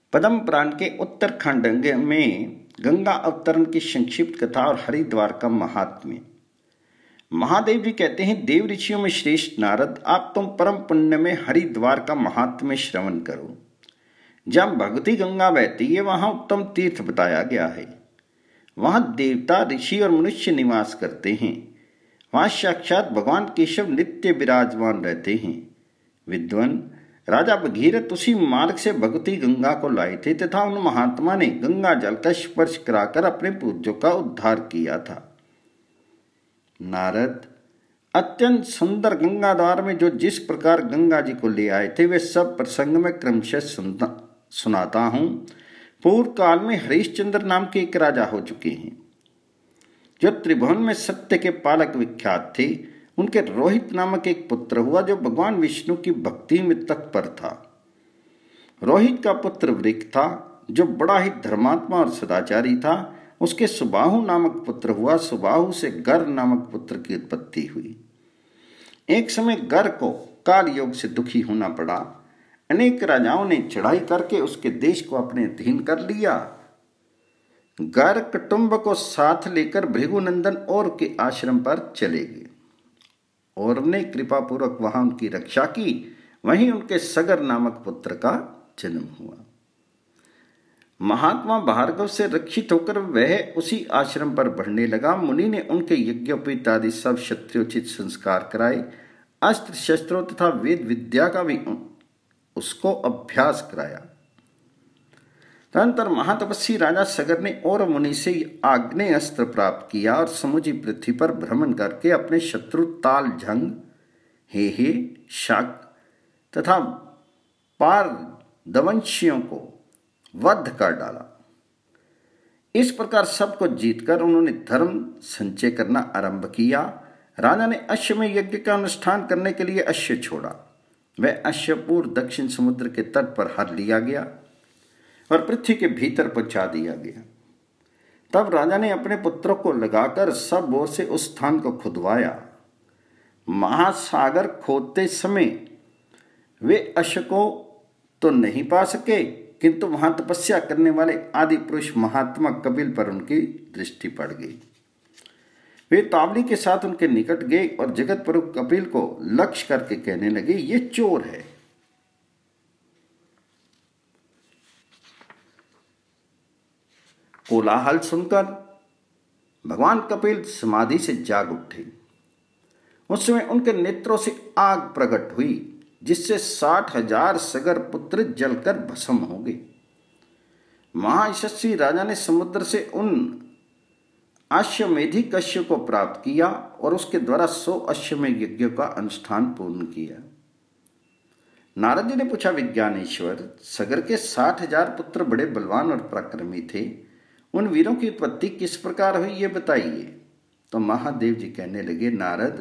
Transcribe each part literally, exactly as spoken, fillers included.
पद्म पुराण के उत्तरखंड में गंगा अवतरण की संक्षिप्त कथा और हरिद्वार का महात्म्य। महादेव जी कहते हैं, देव ऋषियों में श्रेष्ठ नारद, आप तुम परम पुण्य में हरिद्वार का महात्म्य श्रवण करो। जहाँ भगवती गंगा बहती है वहां उत्तम तीर्थ बताया गया है। वहां देवता, ऋषि और मनुष्य निवास करते हैं। वहां साक्षात भगवान केशव नित्य विराजमान रहते हैं। विद्वान राजा भगीरथ उसी मार्ग से भगवती गंगा को लाए थे तथा उन महात्मा ने गंगा जल का स्पर्श कराकर अपने पूर्वजों का उद्धार किया था। नारद, अत्यंत सुंदर गंगा द्वार में जो जिस प्रकार गंगा जी को ले आए थे वे सब प्रसंग में क्रमशः सुनता सुनाता हूं। पूर्व काल में हरिश्चंद्र नाम के एक राजा हो चुके हैं, जो त्रिभुवन में सत्य के पालक विख्यात थे। उनके रोहित नामक एक पुत्र हुआ जो भगवान विष्णु की भक्ति में तत्पर था। रोहित का पुत्र वृक था जो बड़ा ही धर्मात्मा और सदाचारी था। उसके सुबाहु नामक पुत्र हुआ। सुबाहु से गर नामक पुत्र की उत्पत्ति हुई। एक समय गर को काल योग से दुखी होना पड़ा। अनेक राजाओं ने चढ़ाई करके उसके देश को अपने अधीन कर लिया। गर कुटुंब को साथ लेकर भृगुनंदन और के आश्रम पर चले गए और ने कृपा पूर्वक वहां उनकी रक्षा की। वहीं उनके सगर नामक पुत्र का जन्म हुआ। महात्मा भार्गव से रक्षित होकर वह उसी आश्रम पर बढ़ने लगा। मुनि ने उनके यज्ञोपवीत आदि सब क्षत्रियोचित संस्कार कराए। अस्त्र शस्त्रों तथा वेद विद्या का भी उसको अभ्यास कराया। तदनंतर महातपस्वी राजा सगर ने और मुनि से आग्नेय अस्त्र प्राप्त किया और समुची पृथ्वी पर भ्रमण करके अपने शत्रु ताल झंग, हे हे, शाक तथा पार दवंशियों को वध कर डाला। इस प्रकार सबको जीतकर उन्होंने धर्म संचय करना आरंभ किया। राजा ने अश्वमेध यज्ञ का अनुष्ठान करने के लिए अश्व छोड़ा। वह अश्वपूर दक्षिण समुद्र के तट पर हर लिया गया और पृथ्वी के भीतर पहुंचा दिया गया। तब राजा ने अपने पुत्रों को लगाकर सब ओर से उस स्थान को खुदवाया। महासागर खोदते समय वे अश्व को तो नहीं पा सके, किंतु वहां तपस्या करने वाले आदि पुरुष महात्मा कपिल पर उनकी दृष्टि पड़ गई। वे तावली के साथ उनके निकट गए और जगत प्रभु कपिल को लक्ष्य करके कहने लगे, ये चोर है। कोलाहल सुनकर भगवान कपिल समाधि से जाग उठे। उस समय उनके नेत्रों से आग प्रकट हुई, जिससे साठ हजार सगर पुत्र जलकर भस्म हो गए। महायशस्वी राजा ने समुद्र से उन अश्वमेधी कश्यप को प्राप्त किया और उसके द्वारा सौ अश्वमेध यज्ञों का अनुष्ठान पूर्ण किया। नारद जी ने पूछा, विज्ञानेश्वर, सगर के साठ हजार पुत्र बड़े बलवान और पराक्रमी थे। उन वीरों की उत्पत्ति किस प्रकार हुई ये बताइए। तो महादेव जी कहने लगे, नारद,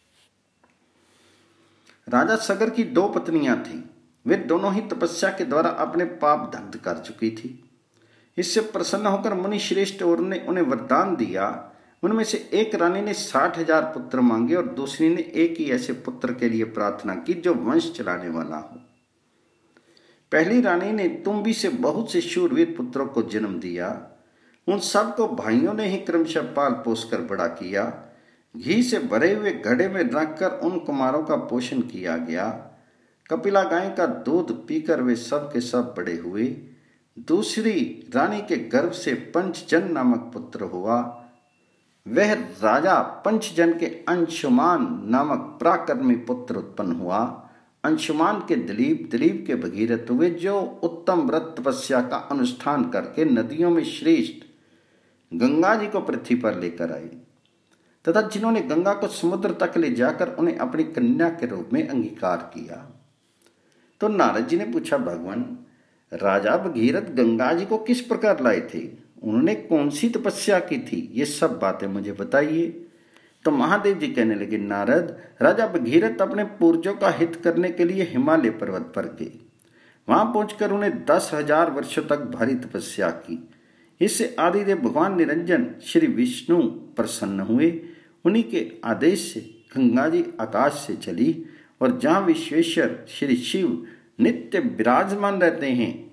राजा सगर की दो पत्नियां थीं। वे दोनों ही तपस्या के द्वारा अपने पाप दग्ध कर चुकी थी। इससे प्रसन्न होकर मुनि श्रेष्ठ और ने उन्हें वरदान दिया। उनमें से एक रानी ने साठ हजार पुत्र मांगे और दूसरी ने एक ही ऐसे पुत्र के लिए प्रार्थना की जो वंश चलाने वाला हो। पहली रानी ने तुम्बी से बहुत से शूरवीर पुत्रों को जन्म दिया। उन सब को भाइयों ने ही क्रमशः पाल पोस कर बड़ा किया। घी से भरे हुए घड़े में रखकर उन कुमारों का पोषण किया गया। कपिला गाय का दूध पीकर वे सब के सब बड़े हुए। दूसरी रानी के गर्भ से पंचजन नामक पुत्र हुआ। वह राजा पंचजन के अंशुमान नामक पराक्रमी पुत्र उत्पन्न हुआ। अंशुमान के दिलीप, दिलीप के भगीरथ हुए, जो उत्तम व्रत तपस्या का अनुष्ठान करके नदियों में श्रेष्ठ गंगा जी को पृथ्वी पर लेकर आए तथा जिन्होंने गंगा को समुद्र तक ले जाकर उन्हें अपनी कन्या के रूप में अंगीकार किया। तो नारद जी ने पूछा, भगवान, राजा भगीरथ गंगा जी को किस प्रकार लाए थे? उन्होंने कौन सी तपस्या की थी? ये सब बातें मुझे बताइए। तो महादेव जी कहने लगे, नारद, राजा भगीरथ अपने पूर्वजों का हित करने के लिए हिमालय पर्वत पर गए। वहां पहुंचकर उन्हें दस हजार वर्षों तक भारी तपस्या की। इससे आदिदेव भगवान निरंजन श्री विष्णु प्रसन्न हुए। उन्हीं के आदेश से गंगा जी आकाश से चली और जहाँ विश्वेश्वर श्री शिव नित्य विराजमान रहते हैं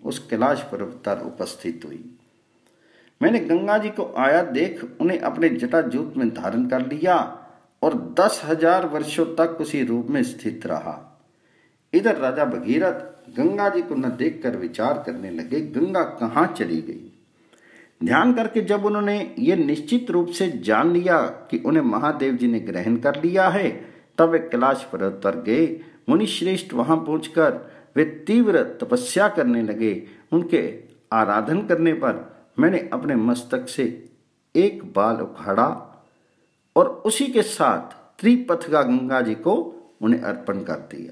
उस कैलाश पर्वत पर उपस्थित हुई। मैंने गंगा जी को आया देख उन्हें अपने जटाजूट में धारण कर लिया और दस हजार वर्षों तक उसी रूप में स्थित रहा। इधर राजा भगीरथ गंगा जी को न देखकर विचार करने लगे, गंगा कहाँ चली गई। ध्यान करके जब उन्होंने ये निश्चित रूप से जान लिया कि उन्हें महादेव जी ने ग्रहण कर लिया है, तब वे कैलाश पर्वत पर गए। मुनि श्रेष्ठ वहां पहुंचकर वे तीव्र तपस्या करने लगे। उनके आराधन करने पर मैंने अपने मस्तक से एक बाल उखाड़ा और उसी के साथ त्रिपथगा गंगा जी को उन्हें अर्पण कर दिया।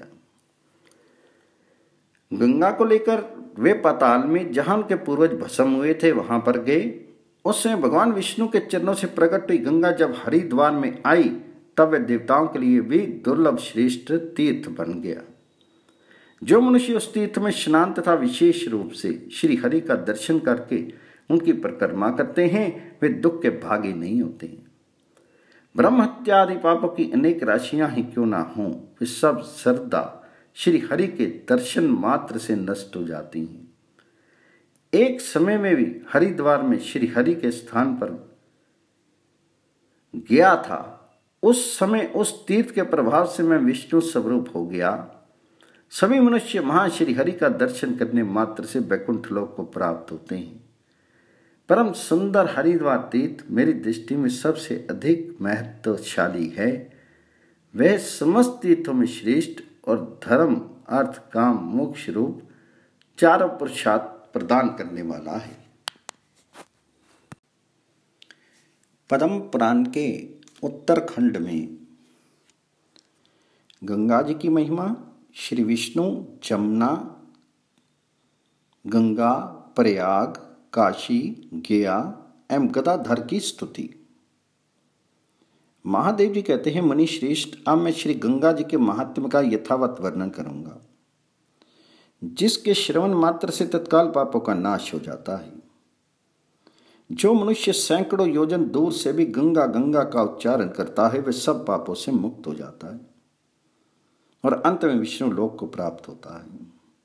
गंगा को लेकर वे पाताल में जहां उनके पूर्वज भस्म हुए थे वहां पर गए। उस समय भगवान विष्णु के चरणों से प्रकट हुई गंगा जब हरिद्वार में आई, तब वे देवताओं के लिए भी दुर्लभ श्रेष्ठ तीर्थ बन गया। जो मनुष्य उस तीर्थ में स्नान तथा विशेष रूप से श्री हरि का दर्शन करके उनकी परिक्रमा करते हैं, वे दुख के भागी नहीं होते। ब्रह्म हत्या आदि पापों की अनेक राशियां ही क्यों ना हों, वे सब श्रद्धा श्री हरि के दर्शन मात्र से नष्ट हो जाती हैं। एक समय में भी हरिद्वार में श्री हरि के स्थान पर गया था। उस समय उस तीर्थ के प्रभाव से मैं विष्णु स्वरूप हो गया। सभी मनुष्य महा श्री हरि का दर्शन करने मात्र से वैकुंठ लोक को प्राप्त होते हैं। परम सुंदर हरिद्वार तीर्थ मेरी दृष्टि में सबसे अधिक महत्वशाली है। वह समस्त तीर्थों में श्रेष्ठ और धर्म अर्थ काम मोक्ष रूप चारों पुरुषार्थ प्रदान करने वाला है। पद्म पुराण के उत्तरखंड में गंगा जी की महिमा, श्री विष्णु, जमुना, गंगा, प्रयाग, काशी, गया एवं गदाधर की स्तुति। महादेव जी कहते हैं, मुनि श्रेष्ठ, अब मैं श्री गंगा जी के महात्म्य का यथावत वर्णन करूंगा, जिसके श्रवण मात्र से तत्काल पापों का नाश हो जाता है। जो मनुष्य सैकड़ों योजन दूर से भी गंगा गंगा का उच्चारण करता है, वह सब पापों से मुक्त हो जाता है और अंत में विष्णु लोक को प्राप्त होता है।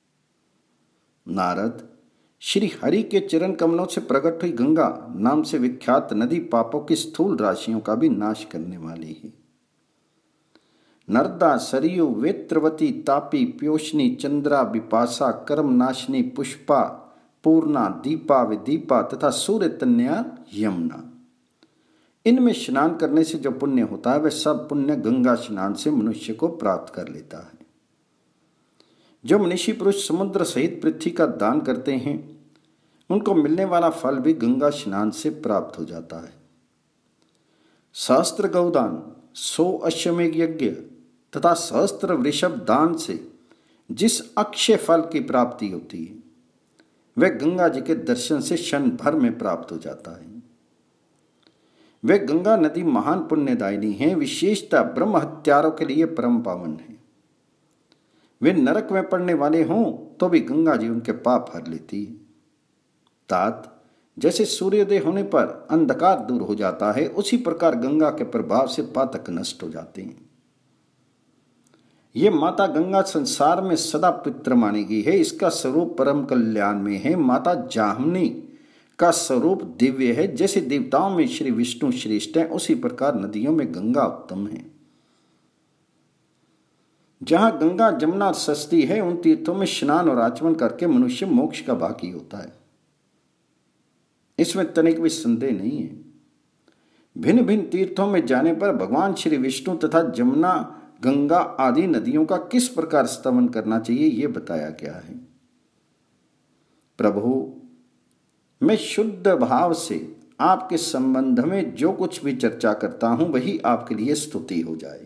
नारद, श्री हरि के चरण कमलों से प्रकट हुई गंगा नाम से विख्यात नदी पापों की स्थूल राशियों का भी नाश करने वाली है। नर्मदा, सरयू, वेत्रवती, तापी, प्योष्णी, चंद्रा, विपाशा, कर्मनाशिनी, पुष्पा, पूर्णा, दीपा, विदीपा तथा सूर्य तन्या, यमुना, इनमें स्नान करने से जो पुण्य होता है वह सब पुण्य गंगा स्नान से मनुष्य को प्राप्त कर लेता है। जो मनीषी पुरुष समुद्र सहित पृथ्वी का दान करते हैं, उनको मिलने वाला फल भी गंगा स्नान से प्राप्त हो जाता है। सहस्त्र गौदान, सौ अश्वमेघ यज्ञ तथा सहस्त्र वृषभ दान से जिस अक्षय फल की प्राप्ति होती है, वह गंगा जी के दर्शन से क्षण भर में प्राप्त हो जाता है। वे गंगा नदी महान पुण्यदायिनी है, विशेषतः ब्रह्म हत्यारों के लिए परम पावन है। वे नरक में पड़ने वाले हों तो भी गंगा जी उनके पाप हर लेती है। तात, जैसे सूर्योदय होने पर अंधकार दूर हो जाता है, उसी प्रकार गंगा के प्रभाव से पातक नष्ट हो जाते हैं। ये माता गंगा संसार में सदा पवित्र मानी गई है। इसका स्वरूप परम कल्याण में है। माता जाह्नवी का स्वरूप दिव्य है। जैसे देवताओं में श्री विष्णु श्रेष्ठ है, उसी प्रकार नदियों में गंगा उत्तम है। जहां गंगा जमुना सस्ती है, उन तीर्थों में स्नान और आचमन करके मनुष्य मोक्ष का भागी होता है। इसमें तनिक भी संदेह नहीं है। भिन्न भिन्न तीर्थों में जाने पर भगवान श्री विष्णु तथा जमुना, गंगा आदि नदियों का किस प्रकार स्तवन करना चाहिए, यह बताया गया है। प्रभु, मैं शुद्ध भाव से आपके संबंध में जो कुछ भी चर्चा करता हूं, वही आपके लिए स्तुति हो जाए।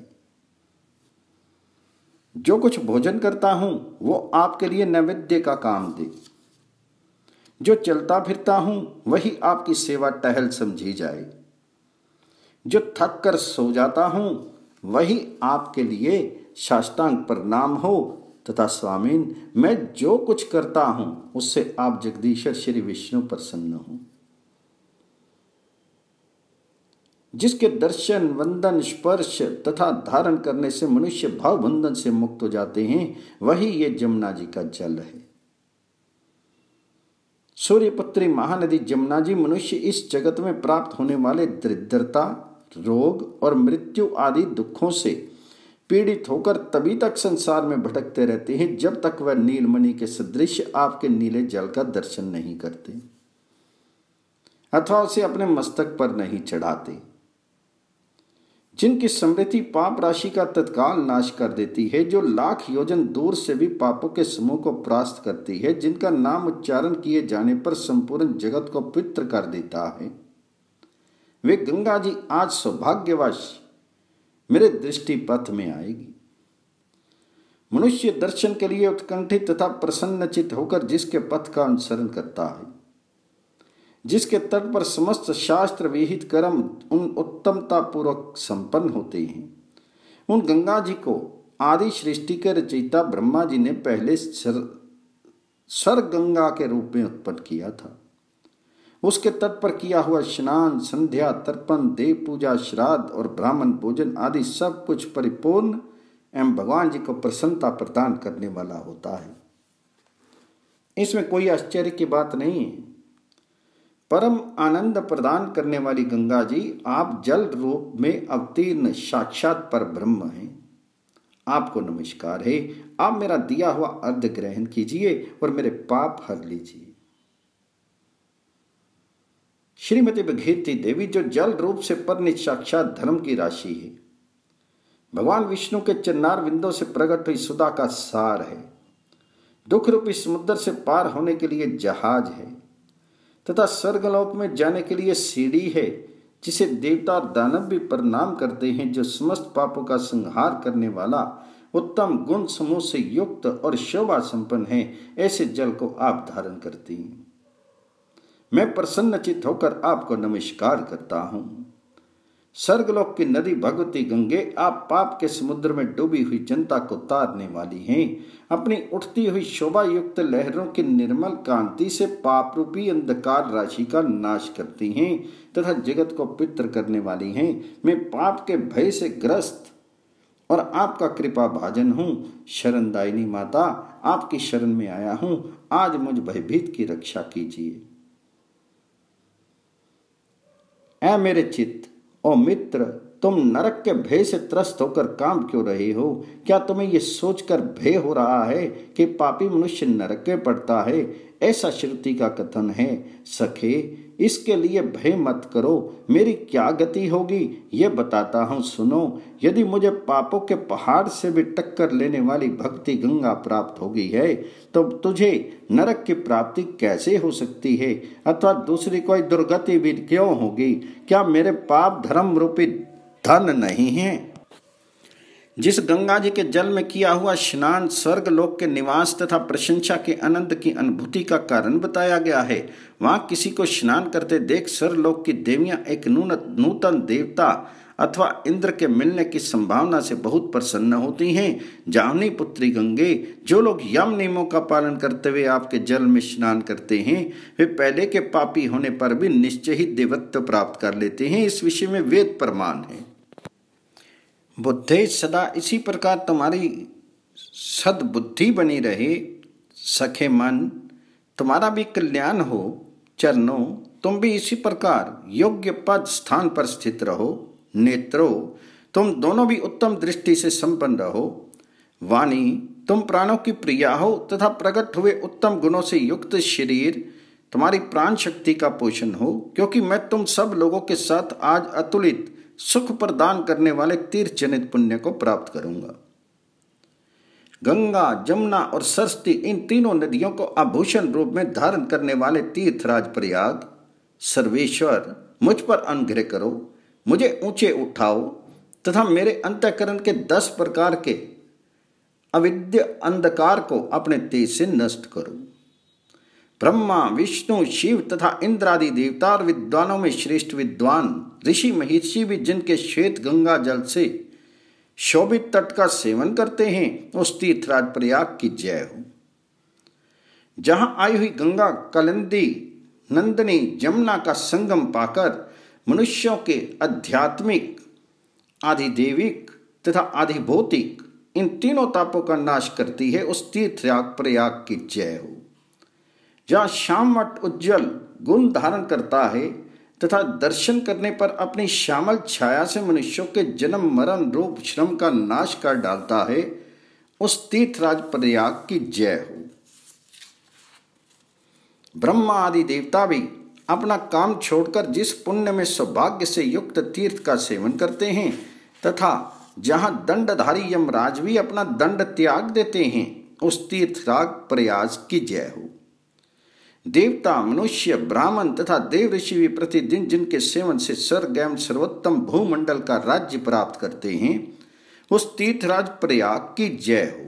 जो कुछ भोजन करता हूं, वो आपके लिए नैवेद्य का काम दे। जो चलता फिरता हूं, वही आपकी सेवा टहल समझी जाए। जो थक कर सो जाता हूं, वही आपके लिए साष्टांग प्रणाम हो तथा स्वामीन, मैं जो कुछ करता हूं, उससे आप जगदीश्वर श्री विष्णु प्रसन्न हो। जिसके दर्शन, वंदन, स्पर्श तथा धारण करने से मनुष्य भाव बंधन से मुक्त हो जाते हैं, वही ये जमुना जी का जल है। सूर्यपुत्री महानदी जमुना जी मनुष्य इस जगत में प्राप्त होने वाले दरिद्रता, रोग और मृत्यु आदि दुखों से पीड़ित होकर तभी तक संसार में भटकते रहते हैं जब तक वह नीलमणि के सदृश आपके नीले जल का दर्शन नहीं करते अथवा उसे अपने मस्तक पर नहीं चढ़ाते। जिनकी समृद्धि पाप राशि का तत्काल नाश कर देती है, जो लाख योजन दूर से भी पापों के समूह को परास्त करती है, जिनका नाम उच्चारण किए जाने पर संपूर्ण जगत को पवित्र कर देता है, वे गंगा जी आज सौभाग्यवश मेरे दृष्टि पथ में आएगी। मनुष्य दर्शन के लिए उत्कंठित तथा प्रसन्नचित होकर जिसके पथ का अनुसरण करता है, जिसके तट पर समस्त शास्त्र विहित कर्म उन उत्तमता पूर्वक संपन्न होते हैं, उन गंगा जी को आदि सृष्टि के रचयिता ब्रह्मा जी ने पहले सर, सर गंगा के रूप में उत्पन्न किया था। उसके तट पर किया हुआ स्नान, संध्या, तर्पण, देव पूजा, श्राद्ध और ब्राह्मण भोजन आदि सब कुछ परिपूर्ण एवं भगवान जी को प्रसन्नता प्रदान करने वाला होता है। इसमें कोई आश्चर्य की बात नहीं है। परम आनंद प्रदान करने वाली गंगा जी आप जल रूप में अवतीर्ण साक्षात पर ब्रह्म हैं। आपको नमस्कार है। आप मेरा दिया हुआ अर्घ्य ग्रहण कीजिए और मेरे पाप हर लीजिए। श्रीमती भगीरथी देवी जो जल रूप से परिणित साक्षात धर्म की राशि है, भगवान विष्णु के चरणार विंदों से प्रकट हुई सुधा का सार है, दुख रूपी समुद्र से पार होने के लिए जहाज है तथा स्वर्गलोक में जाने के लिए सीढ़ी है, जिसे देवता और दानव भी प्रणाम करते हैं, जो समस्त पापों का संहार करने वाला उत्तम गुण समूह से युक्त और शोभा संपन्न है। ऐसे जल को आप धारण करती हैं। मैं प्रसन्नचित होकर आपको नमस्कार करता हूं। स्वर्गलोक की नदी भगवती गंगे, आप पाप के समुद्र में डूबी हुई जनता को तारने वाली हैं। अपनी उठती हुई शोभा युक्त लहरों की निर्मल कांति से पाप रूपी अंधकार राशि का नाश करती हैं तथा जगत को पवित्र करने वाली हैं। मैं पाप के भय से ग्रस्त और आपका कृपा भाजन हूँ। शरणदायिनी माता, आपकी शरण में आया हूँ। आज मुझ भयभीत की रक्षा कीजिए। ऐ मेरे चित्त, ओ मित्र, तुम नरक के भय से त्रस्त होकर काम क्यों रहे हो? क्या तुम्हें यह सोचकर भय हो रहा है कि पापी मनुष्य नरक में पड़ता है? ऐसा श्रुति का कथन है। सखे, इसके लिए भय मत करो। मेरी क्या गति होगी ये बताता हूँ, सुनो। यदि मुझे पापों के पहाड़ से भी टक्कर लेने वाली भक्ति गंगा प्राप्त हो गई है, तो तुझे नरक की प्राप्ति कैसे हो सकती है? अथवा दूसरी कोई दुर्गति भी क्यों होगी? क्या मेरे पाप धर्म रूपी धन नहीं है? जिस गंगा जी के जल में किया हुआ स्नान स्वर्ग लोक के निवास तथा प्रशंसा के आनंद की अनुभूति का कारण बताया गया है, वहां किसी को स्नान करते देख स्वर्गलोक की देवियां एक नूतन देवता अथवा इंद्र के मिलने की संभावना से बहुत प्रसन्न होती हैं। जाहनी पुत्री गंगे, जो लोग यम नियमों का पालन करते हुए आपके जल में स्नान करते हैं, वे पहले के पापी होने पर भी निश्चय ही देवत्व प्राप्त कर लेते हैं। इस विषय में वेद प्रमाण है। बुद्धे, सदा इसी प्रकार तुम्हारी सद्बुद्धि बनी रहे। सखे मन, तुम्हारा भी कल्याण हो। चरणों, तुम भी इसी प्रकार योग्य पद स्थान पर स्थित रहो। नेत्रों, तुम दोनों भी उत्तम दृष्टि से संपन्न रहो। वाणी, तुम प्राणों की प्रिया हो तथा प्रकट हुए उत्तम गुणों से युक्त शरीर तुम्हारी प्राण शक्ति का पोषण हो, क्योंकि मैं तुम सब लोगों के साथ आज अतुलित सुख प्रदान करने वाले तीर्थ जनित पुण्य को प्राप्त करूंगा। गंगा, जमुना और सरस्वती, इन तीनों नदियों को आभूषण रूप में धारण करने वाले तीर्थराज प्रयाग सर्वेश्वर, मुझ पर अनुग्रह करो, मुझे ऊंचे उठाओ तथा मेरे अंतःकरण के दस प्रकार के अविद्य अंधकार को अपने तेज से नष्ट करो। ब्रह्मा, विष्णु, शिव तथा इंद्रादि देवता और विद्वानों में श्रेष्ठ विद्वान ऋषि महर्षि भी जिनके श्वेत गंगा जल से शोभित तट का सेवन करते हैं, उस तीर्थराज प्रयाग की जय हो। जहां आई हुई गंगा कलिंदी नंदिनी जमुना का संगम पाकर मनुष्यों के आध्यात्मिक, आधिदेविक तथा आधिभौतिक इन तीनों तापों का नाश करती है, उस तीर्थराज प्रयाग की जय हो। जहाँ श्यामवट उज्जवल गुण धारण करता है तथा दर्शन करने पर अपनी श्यामल छाया से मनुष्यों के जन्म मरण रूप श्रम का नाश कर डालता है, उस तीर्थराज प्रयाग की जय हो। ब्रह्मा आदि देवता भी अपना काम छोड़कर जिस पुण्य में सौभाग्य से युक्त तीर्थ का सेवन करते हैं तथा जहां दंडधारी यमराज भी अपना दंड त्याग देते हैं, उस तीर्थराज प्रयाग की जय हो। देवता, मनुष्य, ब्राह्मण तथा देव ऋषि भी प्रतिदिन जिनके सेवन से स्वर्ग एवं सर्वोत्तम भूमंडल का राज्य प्राप्त करते हैं, उस तीर्थराज प्रयाग की जय हो।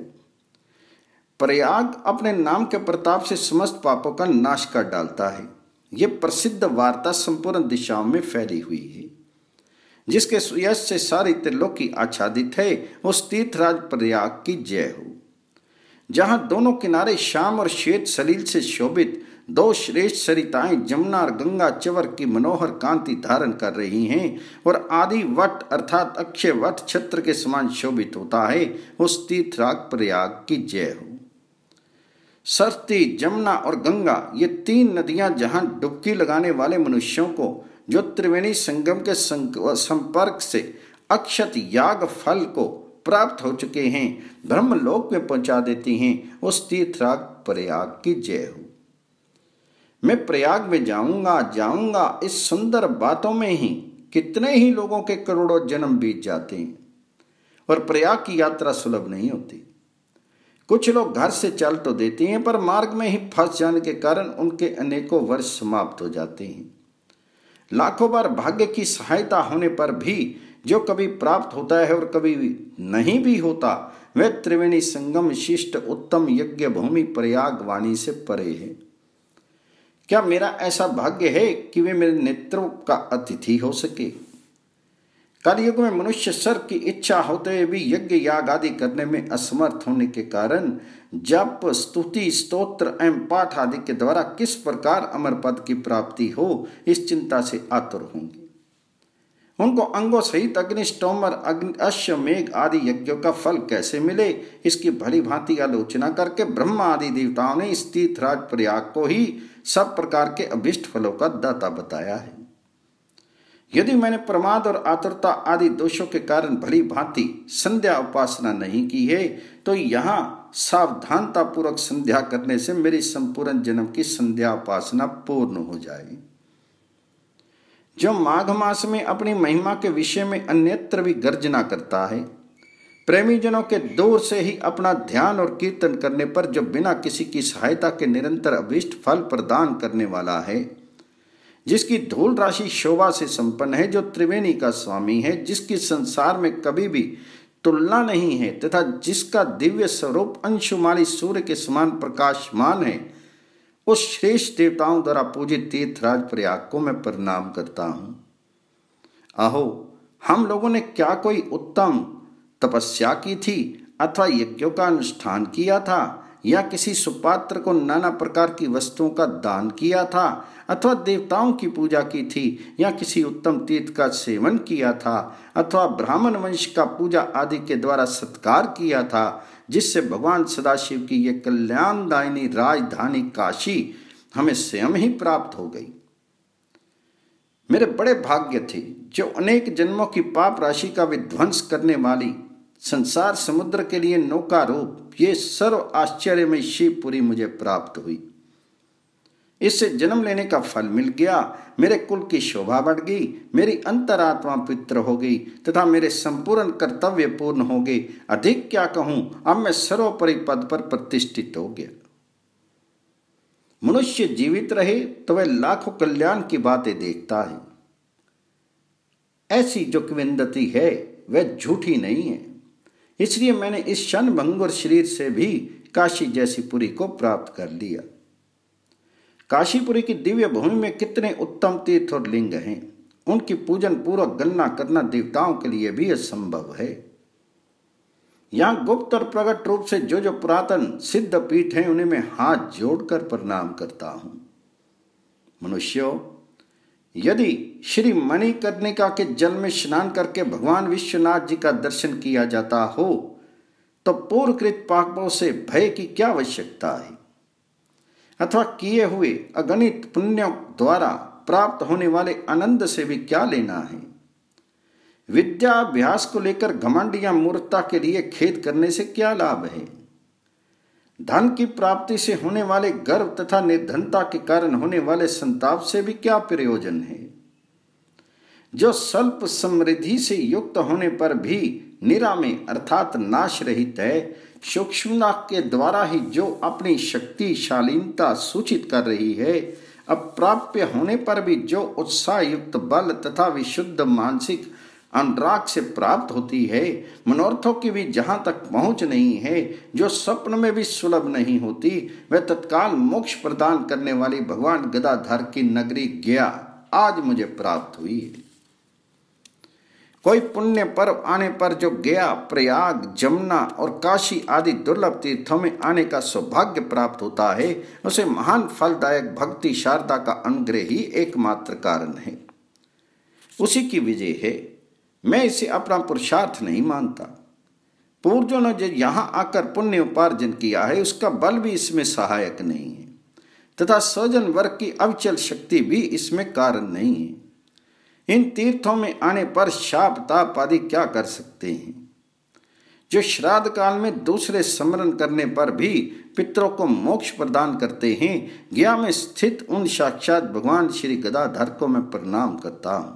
प्रयाग अपने नाम के प्रताप से समस्त पापों का नाश कर डालता है। यह प्रसिद्ध वार्ता संपूर्ण दिशाओं में फैली हुई है। जिसके सुयश से सारी त्रिलोकी आच्छादित है, उस तीर्थराज प्रयाग की जय हो। जहां दोनों किनारे श्याम और श्वेत सलील से शोभित दो श्रेष्ठ सरिताएं जमुना और गंगा चवर की मनोहर कांति धारण कर रही हैं और आदि वट अर्थात अक्षय वट छत्र के समान शोभित होता है, उस तीर्थराज प्रयाग की जय हो। सरस्वती, जमुना और गंगा ये तीन नदियां जहां डुबकी लगाने वाले मनुष्यों को जो त्रिवेणी संगम के संपर्क से अक्षत याग फल को प्राप्त हो चुके हैं, ब्रह्मलोक में पहुंचा देती हैं, उस तीर्थराज प्रयाग की जय हो। मैं प्रयाग में जाऊंगा जाऊंगा इस सुंदर बातों में ही कितने ही लोगों के करोड़ों जन्म बीत जाते हैं और प्रयाग की यात्रा सुलभ नहीं होती। कुछ लोग घर से चल तो देते हैं, पर मार्ग में ही फंस जाने के कारण उनके अनेकों वर्ष समाप्त हो जाते हैं। लाखों बार भाग्य की सहायता होने पर भी जो कभी प्राप्त होता है और कभी नहीं भी होता, वह त्रिवेणी संगम शिष्ट उत्तम यज्ञ भूमि प्रयाग वाणी से परे है। क्या मेरा ऐसा भाग्य है कि वे मेरे नेत्रों का अतिथि हो सके? कलयुग में मनुष्य स्वर्ग की इच्छा होते हुए भी यज्ञ याग आदि करने में असमर्थ होने के कारण जप, स्तुति, स्तोत्र एवं पाठ आदि के द्वारा किस प्रकार अमर पद की प्राप्ति हो, इस चिंता से आतुर होंगे। उनको अंगों सहित अग्निष्टोमर, अग्नि, अश्वमेघ आदि यज्ञों का फल कैसे मिले, इसकी भली भांति आलोचना करके ब्रह्मा आदि देवताओं ने इस तीर्थराज प्रयाग को ही सब प्रकार के अभिष्ट फलों का दाता बताया है। यदि मैंने प्रमाद और आतुरता आदि दोषों के कारण भली भांति संध्या उपासना नहीं की है, तो यहाँ सावधानता पूर्वक संध्या करने से मेरी संपूर्ण जन्म की संध्या उपासना पूर्ण हो जाए। जो माघ मास में अपनी महिमा के विषय में अन्यत्र भी गर्जना करता है, प्रेमी जनों के दूर से ही अपना ध्यान और कीर्तन करने पर जो बिना किसी की सहायता के निरंतर अभीष्ट फल प्रदान करने वाला है, जिसकी धूल राशि शोभा से संपन्न है, जो त्रिवेणी का स्वामी है, जिसकी संसार में कभी भी तुलना नहीं है तथा जिसका दिव्य स्वरूप अंशुमाली सूर्य के समान प्रकाशमान है, उस श्रेष्ठ देवताओं द्वारा पूजित तीर्थराज प्रयाग को मैं प्रणाम करता हूँ। आहो, हम लोगों ने क्या कोई उत्तम तपस्या की थी अथवा यज्ञों का अनुष्ठान किया था, या किसी सुपात्र को नाना प्रकार की वस्तुओं का दान किया था, अथवा देवताओं की पूजा की थी, या किसी उत्तम तीर्थ का सेवन किया था, अथवा ब्राह्मण वंश का पूजा आदि के द्वारा सत्कार किया था, जिससे भगवान सदाशिव की ये कल्याणदायिनी राजधानी काशी हमें स्वयं ही प्राप्त हो गई। मेरे बड़े भाग्य थे जो अनेक जन्मों की पाप राशि का विध्वंस करने वाली संसार समुद्र के लिए नौका रूप ये सर्व आश्चर्यमय शिवपुरी मुझे प्राप्त हुई। इससे जन्म लेने का फल मिल गया, मेरे कुल की शोभा बढ़ गई, मेरी अंतरात्मा पवित्र हो गई तथा मेरे संपूर्ण कर्तव्य पूर्ण हो गए। अधिक क्या कहूं, अब मैं सर्वोपरि पद पर प्रतिष्ठित हो गया। मनुष्य जीवित रहे तो वह लाखों कल्याण की बातें देखता है। ऐसी जो किंवदंती है वह झूठी नहीं है। इसलिए मैंने इस क्षण भंगुर शरीर से भी काशी जैसी पुरी को प्राप्त कर लिया। काशीपुरी की दिव्य भूमि में कितने उत्तम तीर्थ और लिंग हैं, उनकी पूजन पूर्वक गणना करना देवताओं के लिए भी असंभव है। यहाँ गुप्त और प्रकट रूप से जो जो पुरातन सिद्ध पीठ हैं, उन्हें मैं हाथ जोड़कर प्रणाम करता हूं। मनुष्यों, यदि श्री मणिकर्णिका के जल में स्नान करके भगवान विश्वनाथ जी का दर्शन किया जाता हो तो पूर्वकृत पापों से भय की क्या आवश्यकता है। अथवा किए हुए अगणित पुण्यों द्वारा प्राप्त होने वाले आनंद से भी क्या लेना है। विद्या अभ्यास को लेकर घमंड या मूर्खता के लिए खेद करने से क्या लाभ है। धन की प्राप्ति से होने वाले गर्व तथा निर्धनता के कारण होने वाले संताप से भी क्या प्रयोजन है। जो स्वल्प समृद्धि से युक्त होने पर भी निरामय अर्थात नाश रहित है, सूक्ष्मता के द्वारा ही जो अपनी शक्तिशालीनता सूचित कर रही है, अप्राप्य होने पर भी जो उत्साह युक्त बल तथा विशुद्ध मानसिक अनुराग से प्राप्त होती है, मनोरथों की भी जहां तक पहुंच नहीं है, जो स्वप्न में भी सुलभ नहीं होती, वह तत्काल मोक्ष प्रदान करने वाली भगवान गदाधर की नगरी गया आज मुझे प्राप्त हुई है। कोई पुण्य पर्व आने पर जो गया, प्रयाग, जमुना और काशी आदि दुर्लभ तीर्थों में आने का सौभाग्य प्राप्त होता है, उसे महान फलदायक भक्ति शारदा का अनुग्रह ही एकमात्र कारण है। उसी की विजय है। मैं इसे अपना पुरुषार्थ नहीं मानता। पूर्वजों ने जो यहाँ आकर पुण्य उपार्जन किया है, उसका बल भी इसमें सहायक नहीं है तथा स्वजन वर्ग की अविचल शक्ति भी इसमें कारण नहीं है। इन तीर्थों में आने पर शाप ताप आदि क्या कर सकते हैं। जो श्राद्ध काल में दूसरे स्मरण करने पर भी पितरों को मोक्ष प्रदान करते हैं, गया में स्थित उन साक्षात भगवान श्री गदाधर को मैं प्रणाम करता हूं।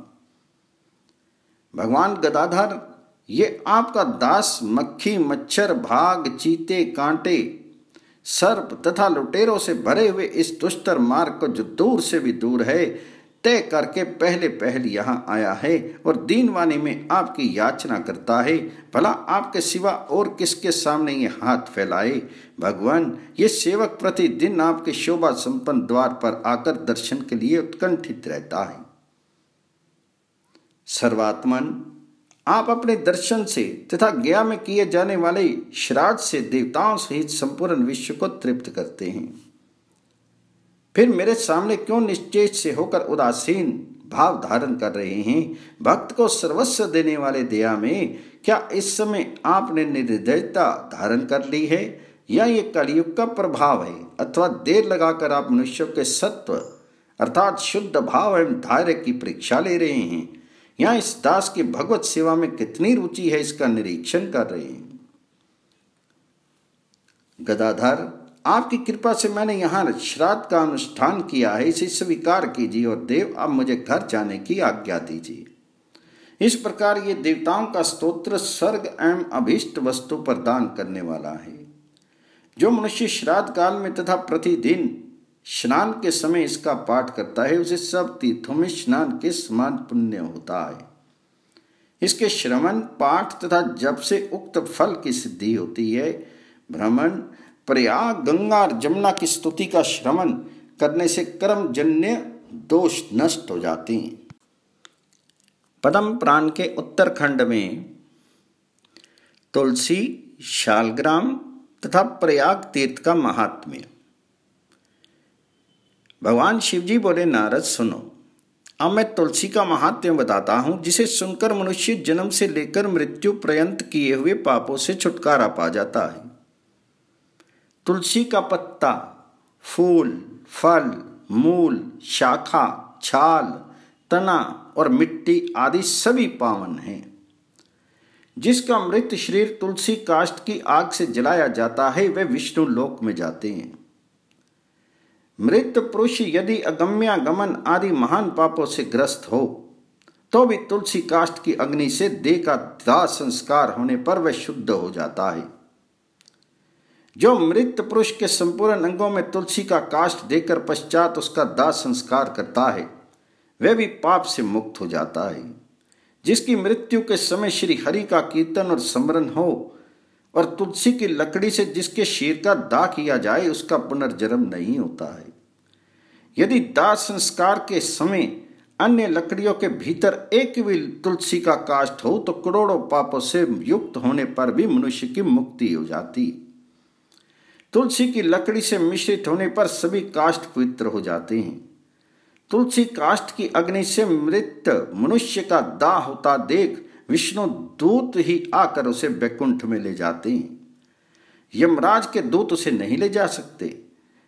भगवान गदाधर, ये आपका दास मक्खी, मच्छर, भाग, चीते, कांटे, सर्प तथा लुटेरों से भरे हुए इस दुष्टर मार्ग को जो दूर से भी दूर है तय करके पहले पहले यहाँ आया है और दीनवाणी में आपकी याचना करता है, भला आपके सिवा और किसके सामने ये हाथ फैलाए। भगवान, ये सेवक प्रतिदिन आपके शोभा संपन्न द्वार पर आकर दर्शन के लिए उत्कंठित रहता है। सर्वात्मन, आप अपने दर्शन से तथा गया में किए जाने वाले श्राद्ध से देवताओं सहित संपूर्ण विश्व को तृप्त करते हैं। फिर मेरे सामने क्यों निश्चय से होकर उदासीन भाव धारण कर रहे हैं। भक्त को सर्वस्व देने वाले दया में क्या इस समय आपने निर्दयता धारण कर ली है, या ये कलयुग का प्रभाव है, अथवा देर लगाकर आप मनुष्यों के सत्व अर्थात शुद्ध भाव एवं धैर्य की परीक्षा ले रहे हैं, या इस दास की भगवत सेवा में कितनी रुचि है इसका निरीक्षण कर रहे हैं। गदाधर, आपकी कृपा से मैंने यहाँ श्राद्ध का अनुष्ठान किया है, इसे स्वीकार कीजिए और देव अब मुझे घर जाने की आज्ञा दीजिए। इस प्रकार ये देवताओं का स्तोत्र स्वर्ग एवं अभीष्ट वस्तु प्रदान करने वाला है। जो मनुष्य श्राद्ध काल में तथा प्रतिदिन स्नान के समय इसका पाठ करता है, उसे सब तीर्थों में स्नान के समान पुण्य होता है। इसके श्रवण, पाठ तथा जप से उक्त फल की सिद्धि होती है। भ्रमण, प्रयाग, गंगा और जमुना की स्तुति का श्रवण करने से कर्मजन्य दोष नष्ट हो जाते हैं। पद्म पुराण के उत्तरखंड में तुलसी, शालग्राम तथा प्रयाग तीर्थ का महात्म्य। भगवान शिवजी बोले, नारद सुनो, अब मैं तुलसी का महात्म्य बताता हूं, जिसे सुनकर मनुष्य जन्म से लेकर मृत्यु पर्यंत किए हुए पापों से छुटकारा पा जाता है। तुलसी का पत्ता, फूल, फल, मूल, शाखा, छाल, तना और मिट्टी आदि सभी पावन हैं। जिसका मृत शरीर तुलसी काष्ठ की आग से जलाया जाता है, वे विष्णु लोक में जाते हैं। मृत पुरुष यदि अगम्यागमन आदि महान पापों से ग्रस्त हो, तो भी तुलसी काष्ठ की अग्नि से देह का दाह संस्कार होने पर वह शुद्ध हो जाता है। जो मृत पुरुष के संपूर्ण अंगों में तुलसी का काष्ठ देकर पश्चात उसका दाह संस्कार करता है, वह भी पाप से मुक्त हो जाता है। जिसकी मृत्यु के समय श्री हरि का कीर्तन और स्मरण हो और तुलसी की लकड़ी से जिसके शीर का दाह किया जाए, उसका पुनर्जन्म नहीं होता है। यदि दाह संस्कार के समय अन्य लकड़ियों के भीतर एक भी तुलसी का काष्ठ हो, तो करोड़ों पापों से युक्त होने पर भी मनुष्य की मुक्ति हो जाती। तुलसी की लकड़ी से मिश्रित होने पर सभी काष्ठ पवित्र हो जाते हैं। तुलसी काष्ठ की अग्नि से मृत मनुष्य का दाह होता देख विष्णु दूत ही आकर उसे वैकुंठ में ले जाते हैं। यमराज के दूत उसे नहीं ले जा सकते।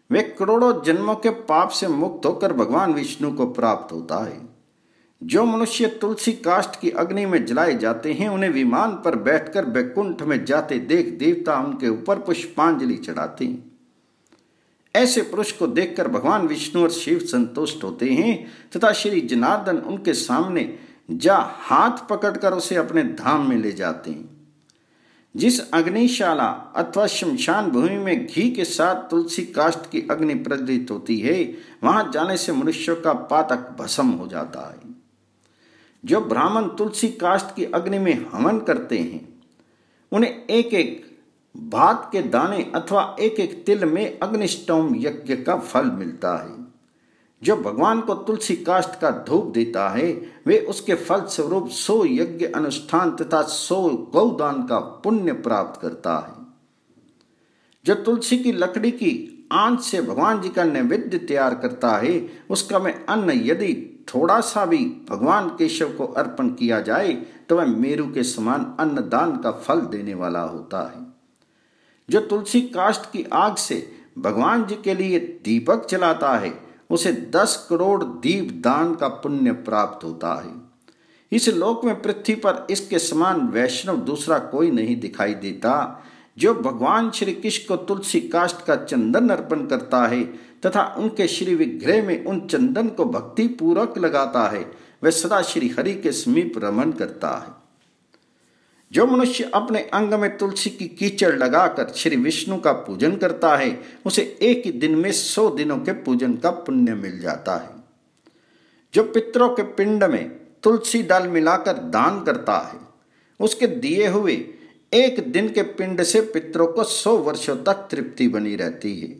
वे करोड़ों जन्मों के पाप से मुक्त होकर भगवान विष्णु को प्राप्त होता है। जो मनुष्य तुलसी काष्ठ की अग्नि में जलाए जाते हैं उन्हें विमान पर बैठकर बैकुंठ में जाते देख देवता उनके ऊपर पुष्पांजलि चढ़ाते हैं। ऐसे पुरुष को देखकर भगवान विष्णु और शिव संतुष्ट होते हैं तथा श्री जनार्दन उनके सामने जा हाथ पकड़कर उसे अपने धाम में ले जाते हैं। जिस अग्निशाला अथवा शमशान भूमि में घी के साथ तुलसी काष्ठ की अग्नि प्रज्वलित होती है, वहां जाने से मनुष्यों का पातक भस्म हो जाता है। जो ब्राह्मण तुलसी काष्ठ की अग्नि में हवन करते हैं उन्हें एक एक भात के दाने अथवा एक एक तिल में अग्निष्टोम यज्ञ का फल मिलता है। जो भगवान को तुलसी काष्ठ का धूप देता है वे उसके फल स्वरूप सौ यज्ञ अनुष्ठान तथा सौ गौदान का पुण्य प्राप्त करता है। जो तुलसी की लकड़ी की आंच से भगवान जी का नैवेद्य तैयार करता है उसका में अन्न यदि थोड़ा सा भी भगवान केशव को अर्पण किया जाए तो वह मेरु के समान अन्नदान का फल देने वाला होता है। जो तुलसी काष्ठ की आग से भगवान जी के लिए दीपक जलाता है उसे दस करोड़ दीप दान का पुण्य प्राप्त होता है। इस लोक में पृथ्वी पर इसके समान वैष्णव दूसरा कोई नहीं दिखाई देता। जो भगवान श्री कृष्ण को तुलसी काष्ठ का चंदन अर्पण करता है तथा उनके श्री विग्रह में उन चंदन को भक्ति पूर्वक लगाता है वह सदा श्री हरि के समीप रमन करता है। जो मनुष्य अपने अंग में तुलसी की कीचड़ लगाकर श्री विष्णु का पूजन करता है उसे एक ही दिन में सौ दिनों के पूजन का पुण्य मिल जाता है। जो पितरों के पिंड में तुलसी दल मिलाकर दान करता है उसके दिए हुए एक दिन के पिंड से पितरों को सौ वर्षों तक तृप्ति बनी रहती है।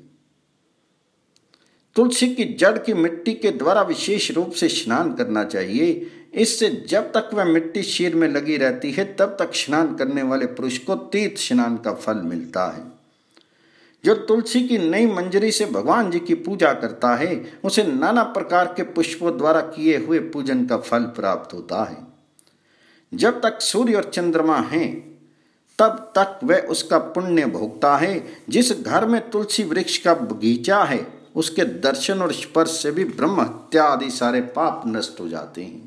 तुलसी की जड़ की मिट्टी के द्वारा विशेष रूप से स्नान करना चाहिए। इससे जब तक वह मिट्टी शीर में लगी रहती है तब तक स्नान करने वाले पुरुष को तीर्थ स्नान का फल मिलता है। जो तुलसी की नई मंजरी से भगवान जी की पूजा करता है उसे नाना प्रकार के पुष्पों द्वारा किए हुए पूजन का फल प्राप्त होता है। जब तक सूर्य और चंद्रमा हैं तब तक वह उसका पुण्य भोगता है। जिस घर में तुलसी वृक्ष का बगीचा है उसके दर्शन और स्पर्श से भी ब्रह्म हत्या आदि सारे पाप नष्ट हो जाते हैं।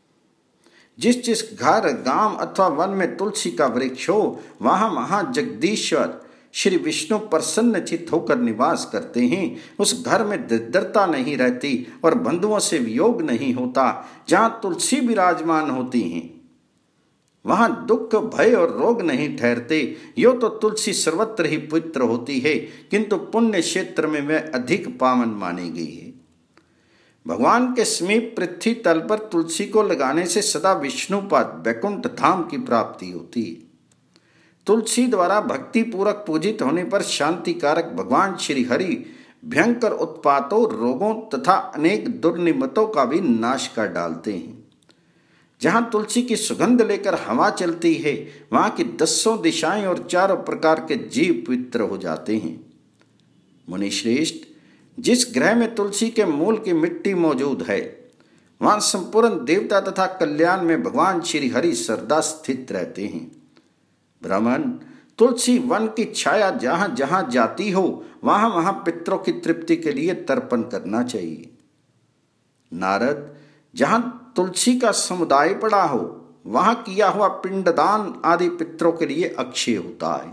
जिस जिस घर गांव अथवा वन में तुलसी का वृक्ष हो वहां वहां जगदीश्वर श्री विष्णु प्रसन्न चित्त होकर निवास करते हैं। उस घर में दरिद्रता नहीं रहती और बंधुओं से वियोग नहीं होता। जहां तुलसी विराजमान होती हैं वहां दुख भय और रोग नहीं ठहरते। यो तो तुलसी सर्वत्र ही पवित्र होती है किंतु पुण्य क्षेत्र में वह अधिक पावन मानी गई है। भगवान के समीप पृथ्वी तल पर तुलसी को लगाने से सदा विष्णुपद वैकुंठ धाम की प्राप्ति होती है। तुलसी द्वारा भक्ति पूर्वक पूजित होने पर शांति कारक भगवान श्री हरि भयंकर उत्पातों रोगों तथा अनेक दुर्निमित्तों का भी नाश कर डालते हैं। जहां तुलसी की सुगंध लेकर हवा चलती है वहां की दसों दिशाएं और चारों प्रकार के जीव पवित्र हो जाते हैं। मुनिश्रेष्ठ, जिस ग्रह में तुलसी के मूल की मिट्टी मौजूद है वहां संपूर्ण देवता तथा कल्याण में भगवान श्री हरि सदा स्थित रहते हैं। ब्राह्मण, तुलसी वन की छाया जहां जहां जाती हो वहां वहां पितरों की तृप्ति के लिए तर्पण करना चाहिए। नारद, जहां तुलसी का समुदाय पड़ा हो वहां किया हुआ पिंडदान आदि पितरों के लिए अक्षय होता है।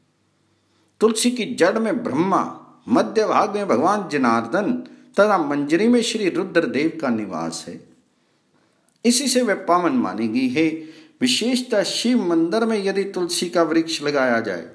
तुलसी की जड़ में ब्रह्मा, मध्य भाग में भगवान जनार्दन तथा मंजरी में श्री रुद्रदेव का निवास है। इसी से वह पावन मानी गई है। विशेषतः शिव मंदिर में यदि तुलसी का वृक्ष लगाया जाए